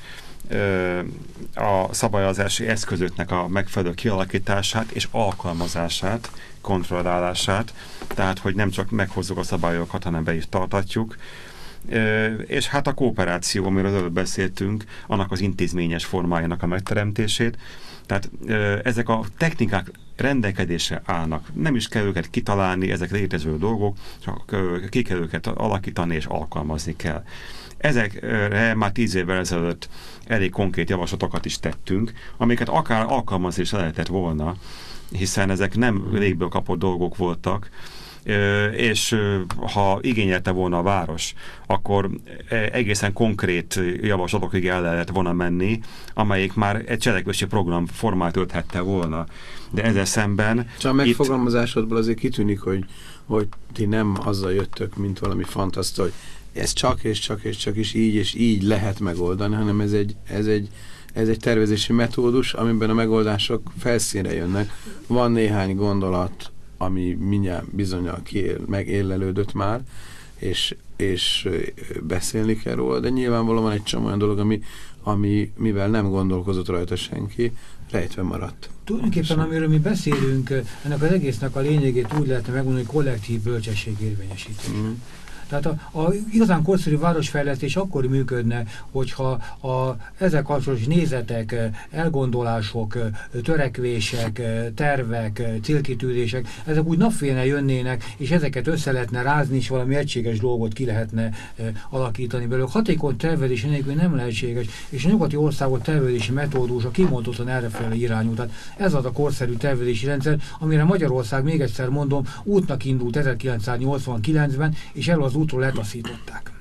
a szabályozási eszközöknek a megfelelő kialakítását és alkalmazását, kontrollálását, tehát, hogy nem csak meghozzuk a szabályokat, hanem be is tartatjuk. És hát a kooperáció, amiről előbb beszéltünk, annak az intézményes formájának a megteremtését. Tehát ezek a technikák rendelkezésre állnak. Nem is kell őket kitalálni, ezek létező dolgok, csak ki kell őket alakítani és alkalmazni kell. Ezekre már 10 évvel ezelőtt elég konkrét javaslatokat is tettünk, amiket akár alkalmazni is lehetett volna, hiszen ezek nem légből kapott dolgok voltak, és ha igényelte volna a város, akkor egészen konkrét javaslatokig el lehetett volna menni, amelyik már egy cselekvési program formát ölthette volna. De ezzel szemben... Csak a megfogalmazásodból azért kitűnik, hogy ti nem azzal jöttök, mint valami fantasztó, hogy ez csak és így lehet megoldani, hanem ez egy tervezési metódus, amiben a megoldások felszínre jönnek. Van néhány gondolat, ami mindjárt bizonnyal megélelődött már, és beszélni kell róla, de nyilvánvalóan van egy csomó olyan dolog, ami mivel nem gondolkozott rajta senki, rejtve maradt. Tulajdonképpen, amiről mi beszélünk, ennek az egésznek a lényegét úgy lehetne megmondani, hogy kollektív bölcsesség érvényesítés. Tehát a igazán korszerű városfejlesztés akkor működne, hogyha ezzel kapcsolatos nézetek, elgondolások, törekvések, tervek, célkitűzések, ezek úgy napfényre jönnének, és ezeket össze lehetne rázni, és valami egységes dolgot ki lehetne alakítani belőle. Hatékony tervezés nélkül nem lehetséges, és a nyugati országok tervezési metódusa kimondottan errefelé irányul. Tehát ez az a korszerű tervezési rendszer, amire Magyarország, még egyszer mondom, útnak indult 1989-ben, és erről az útról letaszították.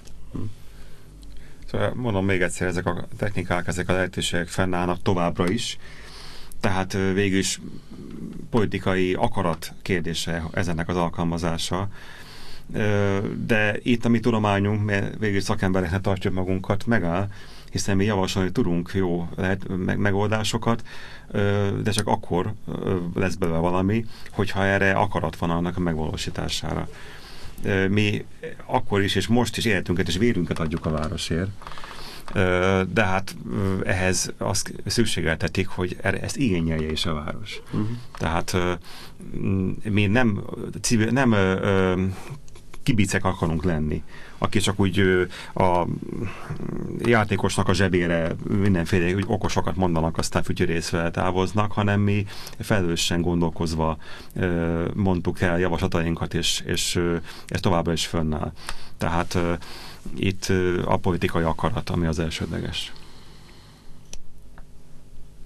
Szóval mondom még egyszer, ezek a technikák, ezek a lehetőségek fennállnak továbbra is. Tehát végül is politikai akarat kérdése ezennek az alkalmazása. De itt a mi tudományunk, mert végül szakembereknek tartjuk magunkat, megáll, hiszen mi javasolni tudunk jó megoldásokat, de csak akkor lesz belőle valami, hogyha erre akarat van annak a megvalósítására. Mi akkor is, és most is életünket és vérünket adjuk a városért, de hát ehhez azt szükségeltetik, hogy ezt igényelje is a város. Tehát mi nem kibicek akarunk lenni, aki csak úgy a játékosnak a zsebére mindenféle okosokat mondanak, aztán fütyörészve távoznak, hanem mi felelősen gondolkozva mondtuk el javaslatainkat, és ez továbbra is fönnáll. Tehát itt a politikai akarat, ami az elsődleges.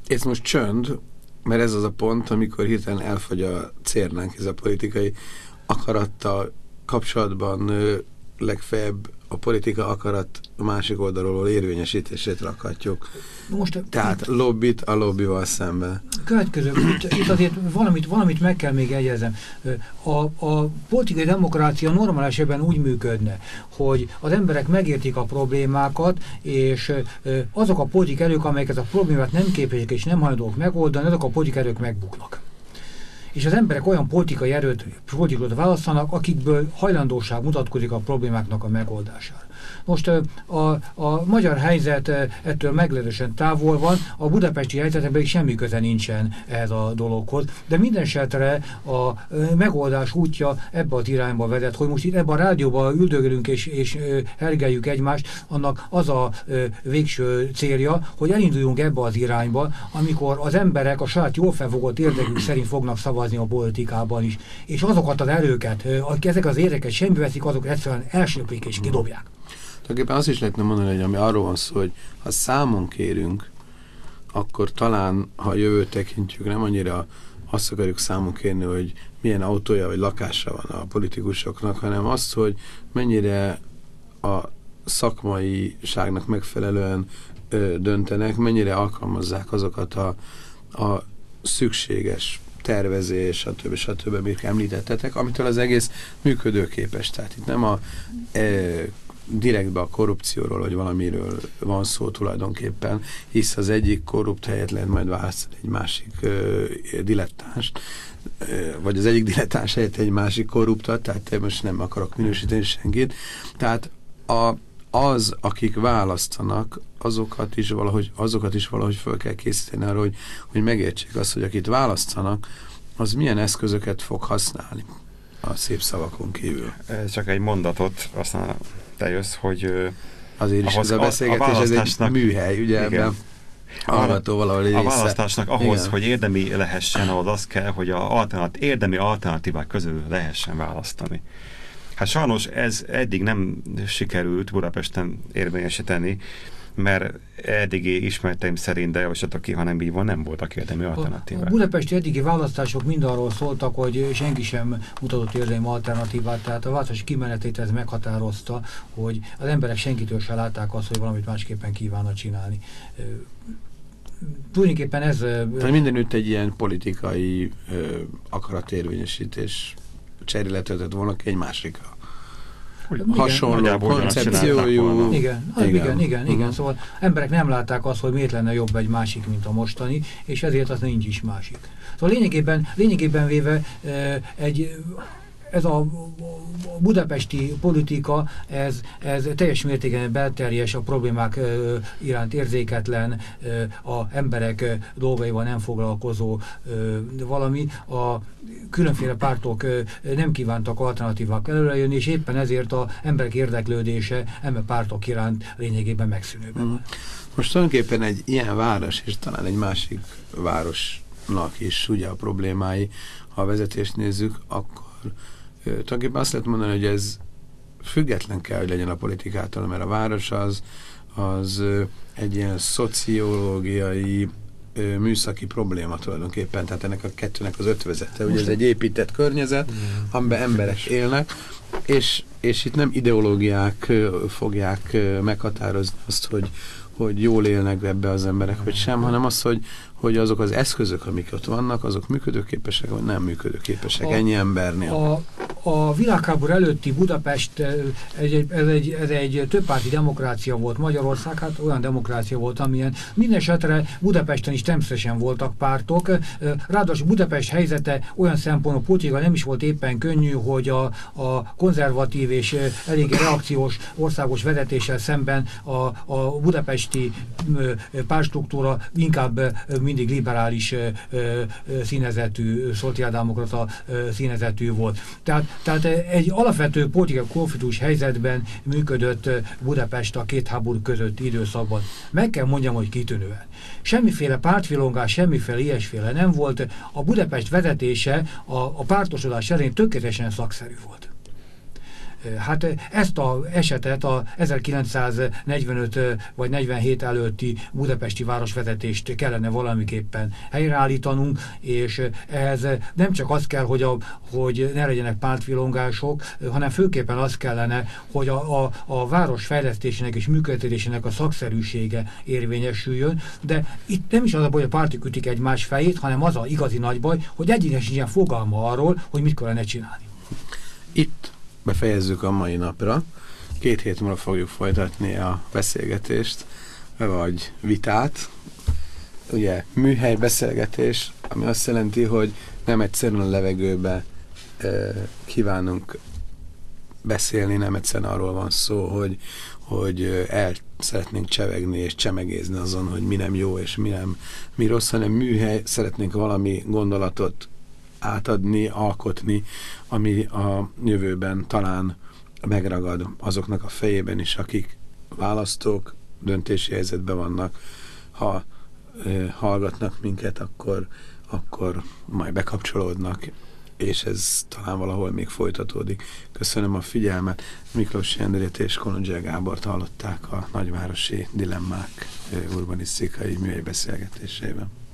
Ez most csönd, mert ez az a pont, amikor hirtelen elfogy a cérnánk, ez a politikai akarattal kapcsolatban legfeljebb a politika akarat a másik oldalról érvényesítését rakhatjuk. Most, tehát lobbit a lobbival szemben. Következő, itt azért valamit meg kell még jegyeznem. A politikai demokrácia normál esetben úgy működne, hogy az emberek megértik a problémákat, és azok a politikai erők, amelyek ezt a problémát nem képesek és nem hajlandók megoldani, azok a politikai erők megbuknak. És az emberek olyan politikai politikot választanak, akikből hajlandóság mutatkozik a problémáknak a megoldására. Most a magyar helyzet ettől meglehetősen távol van, a budapesti helyzetben semmi köze nincsen ehhez a dologhoz, de minden esetre a megoldás útja ebbe az irányba vezet, hogy most itt ebben a rádióban üldögélünk és hergeljük egymást, annak az a végső célja, hogy elinduljunk ebbe az irányba, amikor az emberek a saját jól felfogott érdekük szerint fognak szavazni a politikában is, és azokat az erőket, akik ezek az érdeket semmi veszik, azok egyszerűen elsöprik és kidobják. Tulajdonképpen azt is lehetne mondani, hogy ami arról van szó, hogy ha számon kérünk, akkor talán, ha a jövőt tekintjük, nem annyira azt akarjuk számon kérni, hogy milyen autója vagy lakása van a politikusoknak, hanem azt, hogy mennyire a szakmaiságnak megfelelően döntenek, mennyire alkalmazzák azokat a szükséges tervezés, stb. Amit említettetek, amitől az egész működőképes. Tehát itt nem a direktbe a korrupcióról, vagy valamiről van szó tulajdonképpen, hisz az egyik korrupt helyet lehet majd választani egy másik dilettánst, vagy az egyik dilettáns helyett egy másik korruptat, tehát most nem akarok minősíteni senkit. Tehát akik választanak, azokat is valahogy fel kell készíteni arra, hogy megértsék azt, hogy akit választanak, az milyen eszközöket fog használni a szép szavakon kívül. Ez csak egy mondatot, aztán te jössz, hogy azért is ez a beszélgetés, ez egy műhely, ugye ebben hallgató valahol a választásnak ahhoz, igen, hogy érdemi lehessen, ahhoz az kell, hogy érdemi alternatívák közül lehessen választani. Hát sajnos ez eddig nem sikerült Budapesten érvényesíteni, mert eddigi ismereteim szerint, de javaslatok ki, ha nem így van, nem voltak érdemi alternatívák. A budapesti eddigi választások mind arról szóltak, hogy senki sem mutatott érdemi alternatívát, tehát a választási kimenetét ez meghatározta, hogy az emberek senkitől se látták azt, hogy valamit másképpen kívánna csinálni. Tulajdonképpen ez... Tehát mindenütt egy ilyen politikai akaratérvényesítés cseréletet tett volna egy másikra. Hasonló koncepciójú. Igen. Szóval emberek nem látták azt, hogy miért lenne jobb egy másik, mint a mostani, és ezért az nincs is másik. Szóval lényegében véve ez a budapesti politika, ez teljes mértékben belterjes, a problémák iránt érzéketlen, a emberek dolgaival nem foglalkozó valami. A különféle pártok nem kívántak alternatívák előrejönni, és éppen ezért az emberek érdeklődése pártok iránt lényegében megszűnőben van. Most tulajdonképpen egy ilyen város, és talán egy másik városnak is ugye a problémái, ha a vezetést nézzük, akkor tulajdonképpen azt lehet mondani, hogy ez független kell, hogy legyen a politikától, mert a város az egy ilyen szociológiai műszaki probléma tulajdonképpen, tehát ennek a kettőnek az ötvözete. Ugye ez egy épített környezet, amiben emberek élnek, és itt nem ideológiák fogják meghatározni azt, hogy jól élnek ebbe az emberek, vagy sem, hanem az, hogy azok az eszközök, amik ott vannak, azok működőképesek, vagy nem működőképesek ennyi embernél. A világháború előtti Budapest, ez egy többpárti demokrácia volt. Magyarország, hát olyan demokrácia volt, amilyen mindenesetre Budapesten is természetesen voltak pártok. Ráadásul Budapest helyzete olyan szempontból politika nem is volt éppen könnyű, hogy a konzervatív és elég reakciós országos vezetéssel szemben a budapesti pártstruktúra inkább mindig liberális színezetű, szociáldemokrata színezetű volt. Tehát egy alapvető politikai konfliktus helyzetben működött Budapest a két háború közötti időszakban. Meg kell mondjam, hogy kitűnően. Semmiféle pártfilongás, semmiféle ilyesféle nem volt. A Budapest vezetése a pártosodás szerint tökéletesen szakszerű volt. Hát ezt az esetet a 1945 vagy 47 előtti budapesti városvezetést kellene valamiképpen helyreállítanunk, és ehhez nem csak az kell, hogy ne legyenek pártvilongások, hanem főképpen az kellene, hogy a város fejlesztésének és működtetésének a szakszerűsége érvényesüljön, de itt nem is az a baj, hogy a pártok ütik egymás fejét, hanem az a igazi nagy baj, hogy egyiknek sincsen fogalma arról, hogy mit kellene csinálni. Itt befejezzük a mai napra. 2 hét múlva fogjuk folytatni a beszélgetést, vagy vitát. Ugye műhely beszélgetés, ami azt jelenti, hogy nem egyszerűen a levegőbe kívánunk beszélni, nem egyszerűen arról van szó, hogy el szeretnénk csevegni és csemegézni azon, hogy mi nem jó és mi rossz, hanem műhely, szeretnénk valami gondolatot átadni, alkotni, ami a jövőben talán megragad azoknak a fejében is, akik választók, döntési helyzetben vannak. Ha hallgatnak minket, akkor majd bekapcsolódnak, és ez talán valahol még folytatódik. Köszönöm a figyelmet. Miklós Endrét és Kolondzsia Gábort hallották a nagyvárosi dilemmák urbanisztikai műhely beszélgetésében.